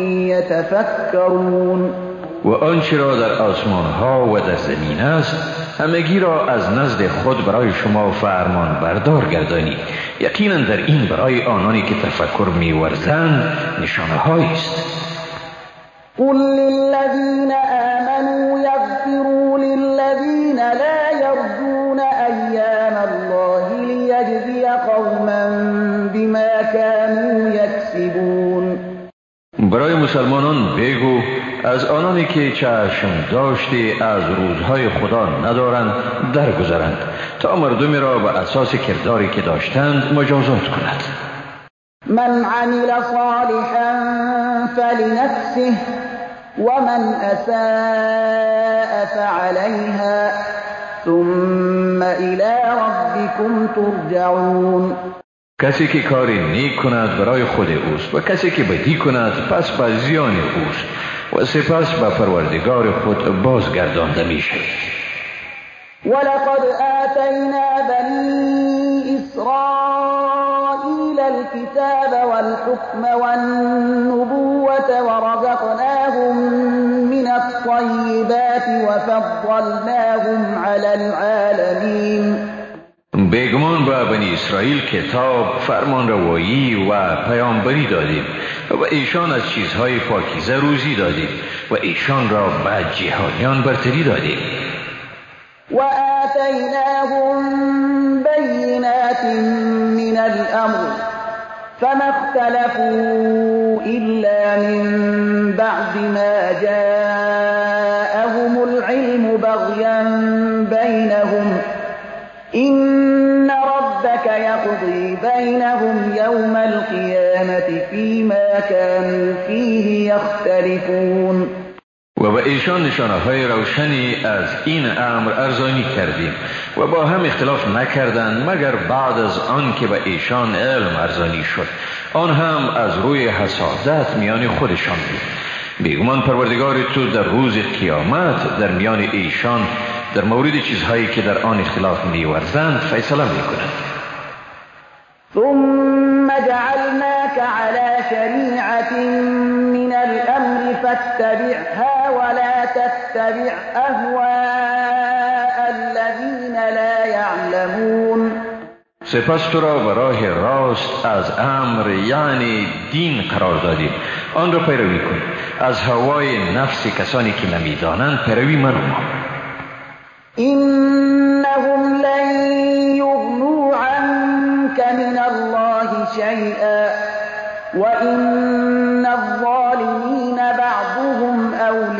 يتفكرون. و آنچه را در آسمان ها و در زمین است همگی را از نزد خود برای شما فرمان بردار گردانید. یقینا در این برای آنانی که تفکر می‌ورزند نشانه هایی است. قل للذين آمنوا يغفروا للذين لا يرجون أيام الله ليجزي قوما بما كانوا يكسبون. برای مسلمانان بگو از آنانی که چشم داشتی از روزهای خدا ندارند درگذرند تا مردمی را به اساس کرداری که داشتند مجازات کند. من عمل صالحا فلنفسه ومن أساء فعليها ثم إلى ربكم ترجعون. کسی که کاری نیک کند برای خود اوست و کسی که بدی کند پس به زیان اوست و سپس به پروردگار خود بازگردانده می شود. ولقد آتینا بنی اسرائیل الكتاب والحكم والنبوة ورزقناهم من الطیبات وفضلناهم على العالمین. بیگمان به بنی اسرائیل کتاب، فرمان روایی و پیامبری دادیم و ایشان از چیزهای پاکیزه روزی دادیم و ایشان را به جهانیان برتری دادیم. و آتیناهم بینات من الامر فما اختلفوا الا من بعد ما جاءهم العلم بغيا بینهم إن ربك يقضي بينهم يوم القيامة فيما كانوا فيه يختلفون. و به ایشان نشانه های روشنی از این امر ارزانی کردیم و با هم اختلاف نکردند مگر بعد از آن که به ایشان علم ارزانی شد، آن هم از روی حسادت میان خودشان بود. بیگمان پروردگار تو در روز قیامت در میان ایشان در مورد چیزهایی که در آن اختلاف می‌ورزند فیصله می‌کند. ثم جعلناك على شريعة من الأمر فاتبعها ولا تتبع أهواء الذين لا يعلمون. سپس تو را به راه راست از امر یعنی دین قرار دادیم، آن را پیروی کن. از هوای نفس کسانی که نمی‌دانند پیروی منما. إنهم لن يغنوا عنك من الله شيئا وإن الظالمين بعضهم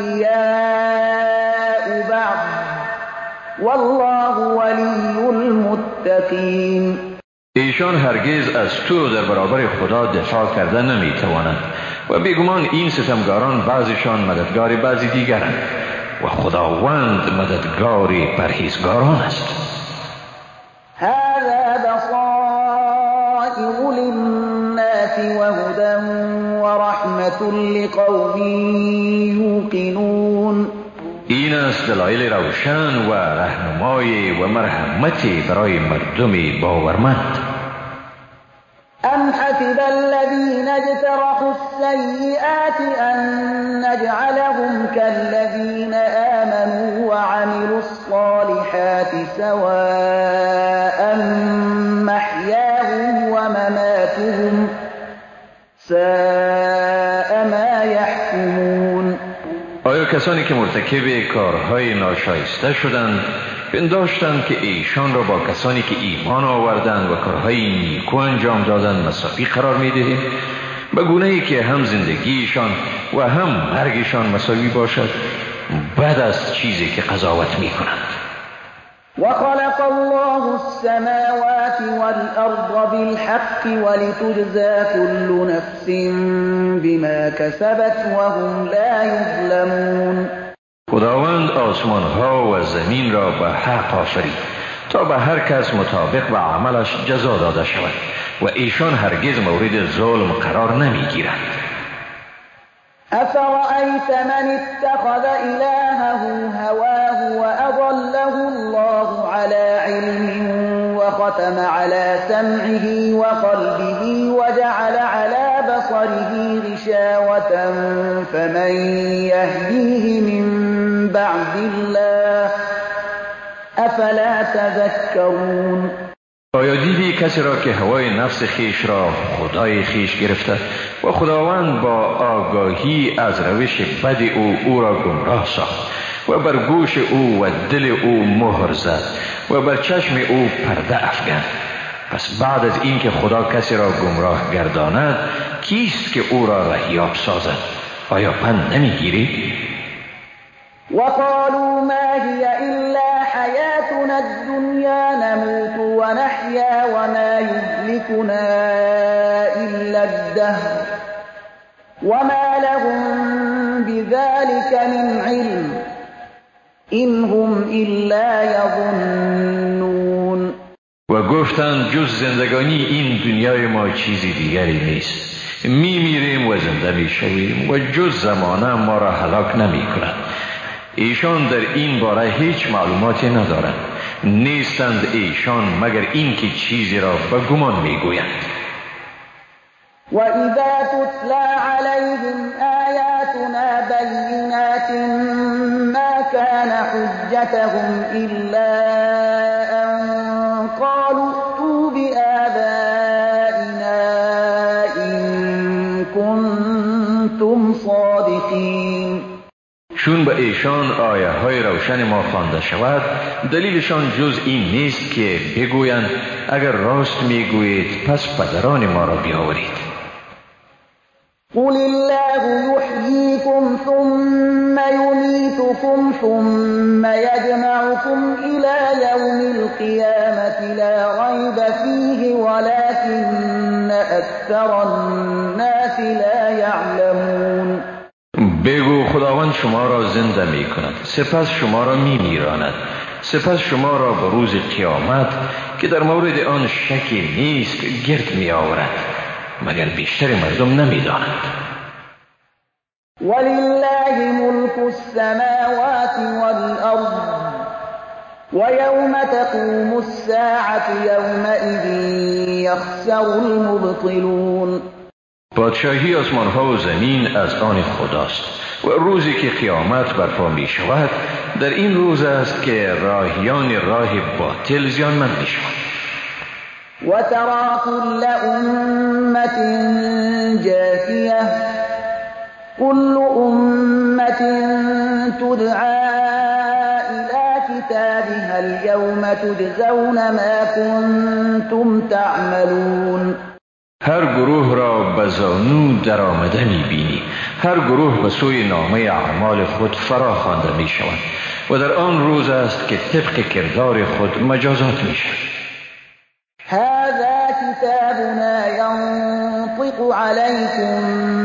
أولياء بعض والله ولي المتقين. ایشان هرگز از تو در برابر خدا دفاع کرده نمی‌توانند و بیگمان این ستمگاران بعضشان مددگار بعضی دیگرند و خداوند مددگاری پرهیزگاران است. هذا بصائر للناس وهدى ورحمة لقوم یوقنون. این است دلایل روشن و رهنمایی و مرحمتی برای مردم باورمند. أم حسب الذين اجترحوا السيئات أن نجعلهم كالذين آمنوا وعملوا الصالحات سواء محياهم ومماتهم ساء ما يحكمون. آیا کسانی که مرتکب کارهای ناشایسته شدند پنداشتند که ایشان را با کسانی که ایمان آوردند و کارهای نیکو انجام دادند مساوی قرار می‌دهیم، به گونه‌ای که هم زندگیشان و هم مرگشان مساوی باشد، بعد از چیزی که قضاوت می‌کنند. وخلق الله السماوات والأرض بالحق ولتجزى كل نفس بما كسبت وهم لا يظلمون. خداوند آسمان ها و زمین را به حق آفرید تا به هر کس مطابق به عملش جزا داده شود و ایشان هرگز مورد ظلم قرار نمی گیرند. أفرأيت من اتخذ إلهه هواه وأضله الله على علم وختم على سمعه وقلبه وجعل على بصره غشاوة فمن يهديه من بعد الله أفلا تذكرون. آیا دیدی کسی را که هوای نفس خیش را خدای خیش گرفته و خداوند با آگاهی از روش بد او را گمراه ساخت و بر گوش او و دل او مهر زد و بر چشم او پرده افکند؟ پس بعد از اینکه خدا کسی را گمراه گرداند، کیست که او را رهیاب سازد؟ آیا پند نمیگیری؟ وقالوا ما هي إلا حياتنا الدنيا نموت ونحيا وما يهلكنا إلا الدهر وما لهم بذلك من علم إن هم إلا يظنون. و گفتند جز زندگانی این دنیای ما چیزی دیگری نیست. میمیریم و زنده میشویم و جز زمانه ما را هلاک نمی کند. ایشان در این باره هیچ معلوماتی ندارند، نیستند ایشان مگر این که چیزی را به گمان میگویند. و اذا تتلى عليهم آیاتنا بینات ما كان حجتهم الا ان قالوا ائتوا بآبائنا ان كنتم صادقین. چون به ایشان آیه های روشن ما خوانده شود، دلیلشان جز این نیست که بگویند اگر راست میگویید پس پدران ما را بیاورید. قل الله يحييكم ثم يميتكم ثم يجمعكم إلى يوم القيامة لا ريب فيه ولكن أكثر الناس لا يعلمون. بگو خداوند شما را زنده می کند، سپس شما را می میراند، سپس شما را به روز قیامت که در مورد آن شکی نیست گرد می آورد، مگر بیشتر مردم نمی دانند. ولله ملك السماوات والأرض ويوم تقوم الساعة يومئذ يخسر المبطلون. پادشاهی آسمان ها و زمین از آن خداست و روزی که قیامت برپا می شود در این روز است که راهیان راه باطل زیانمند می شوند. و ترى كل أمة جاثية كل أمة تدعى إلى كتابها اليوم تجزون ما كنتم تعملون. هر گروه را به زانو در آمده می بینی، هر گروه به سوی نامه اعمال خود فرا خوانده می شوند و در آن روز است که طبق کردار خود مجازات می شوند. هذا كتابنا ينطق عليكم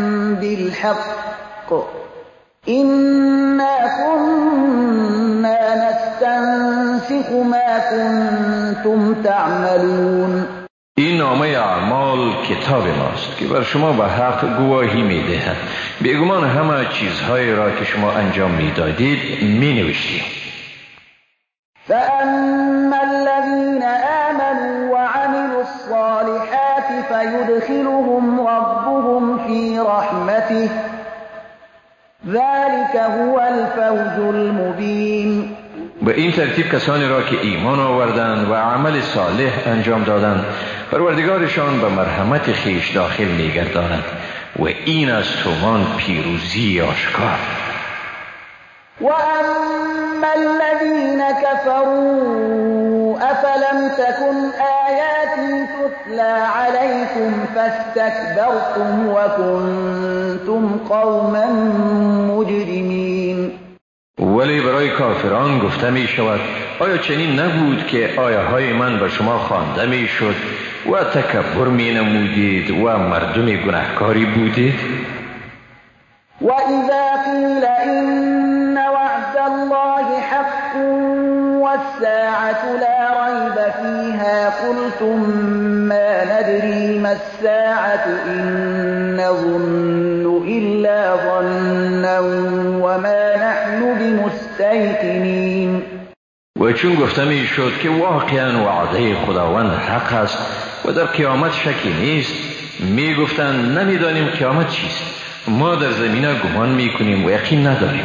بالحق إنا كنا نستنسخ ما كنتم تعملون. این نامه اعمال کتاب ماست که بر شما به حق گواهی می دهد. بیگمان همه چیزهایی را که شما انجام می دادید می نوشتیم. فأما الذين آمنوا وعملوا الصالحات فيدخلهم ربهم في رحمته ذلك هو الفوز المبين. به این ترتیب کسانی را که ایمان آوردند و عمل صالح انجام دادند پروردگارشان به مرحمت خیش داخل می‌گرداند و این از تومان پیروزی آشکار. و اما الذين كفروا تكن آياتي تتلى عليكم فاستكبرتم وكنتم قوما مجرمین. ولی برای کافران گفته می شود آیا چنین نبود که آیه های من به شما خوانده می شد و تکبر می نمودید و مردم گناهکاری بودید؟ و اذا قیل ان وعد الله حق والساعة لا ريب فيها قلتم ما ندري ما الساعة إن نظن إلا ظنا وما نحن بمستيقنين. و چون گفته می شد که واقعا وعده خداوند حق است و در قیامت شکی نیست، می گفتند نمیدانیم قیامت چیست، ما در زمینه گمان می کنیم و یقین نداریم.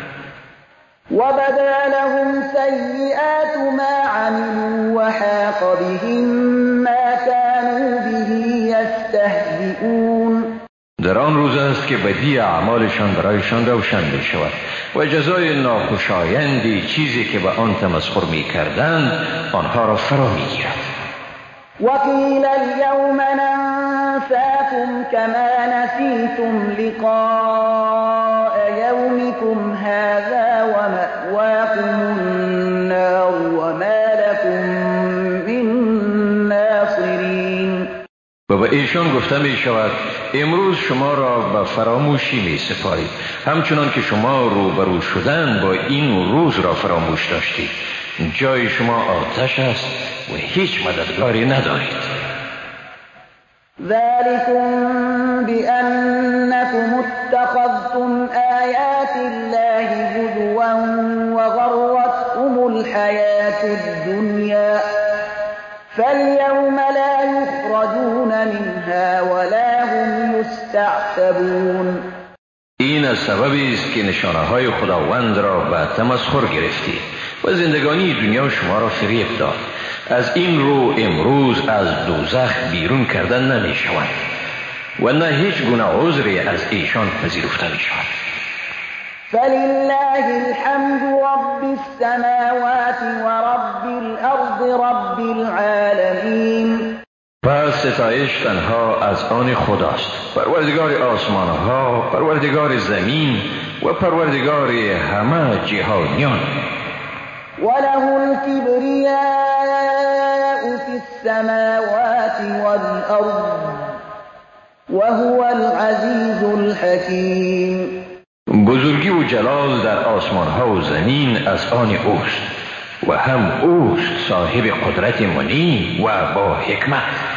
وبدا لهم سیئات ما عملوا وحاق بهم ما كانوا به یستهزئون. در آن روز است که بدی اعمالشان برایشان روشن می شود و جزای ناخوشایندی چیزی که به آن تمسخر می کردند آنها را فرا می گیرد. وقیل اليوم ننساكم كما نسيتم لقاء يومكم هذا ومأواكم النار وما لكم من ناصرین. و به ایشان گفته می شود امروز شما را به فراموشی می سپارید همچنان که شما روبرو شدن با این روز را فراموش داشتید. جای شما آتش است و هیچ مددگاری ندارید. ذلكم بأنكم اتخذتم آيات الله هزوا وغرتكم الحياة الدنيا فاليوم لا يخرجون منها ولا هم يستعتبون. این از سببی است که نشانه های خداوند را به تمسخر گرفتید و زندگانی دنیا شما را فریب داد. از این رو امروز از دوزخ بیرون کردن نمی شود و نه هیچ گونه عذری از ایشان پذیرفته می شود. فلله الحمد رب السماوات و رب الارض رب العالمین. پس ستایش تنها از آن خداست، پروردگار آسمان ها، پروردگار زمین و پروردگار همه جهانیان. وله الكبرياء في السماوات والأرض وهو العزيز الحكيم. بزرگی و جلال در آسمان ها و زمین از آن اوست و هم اوست صاحب قدرت منی و با حکمت.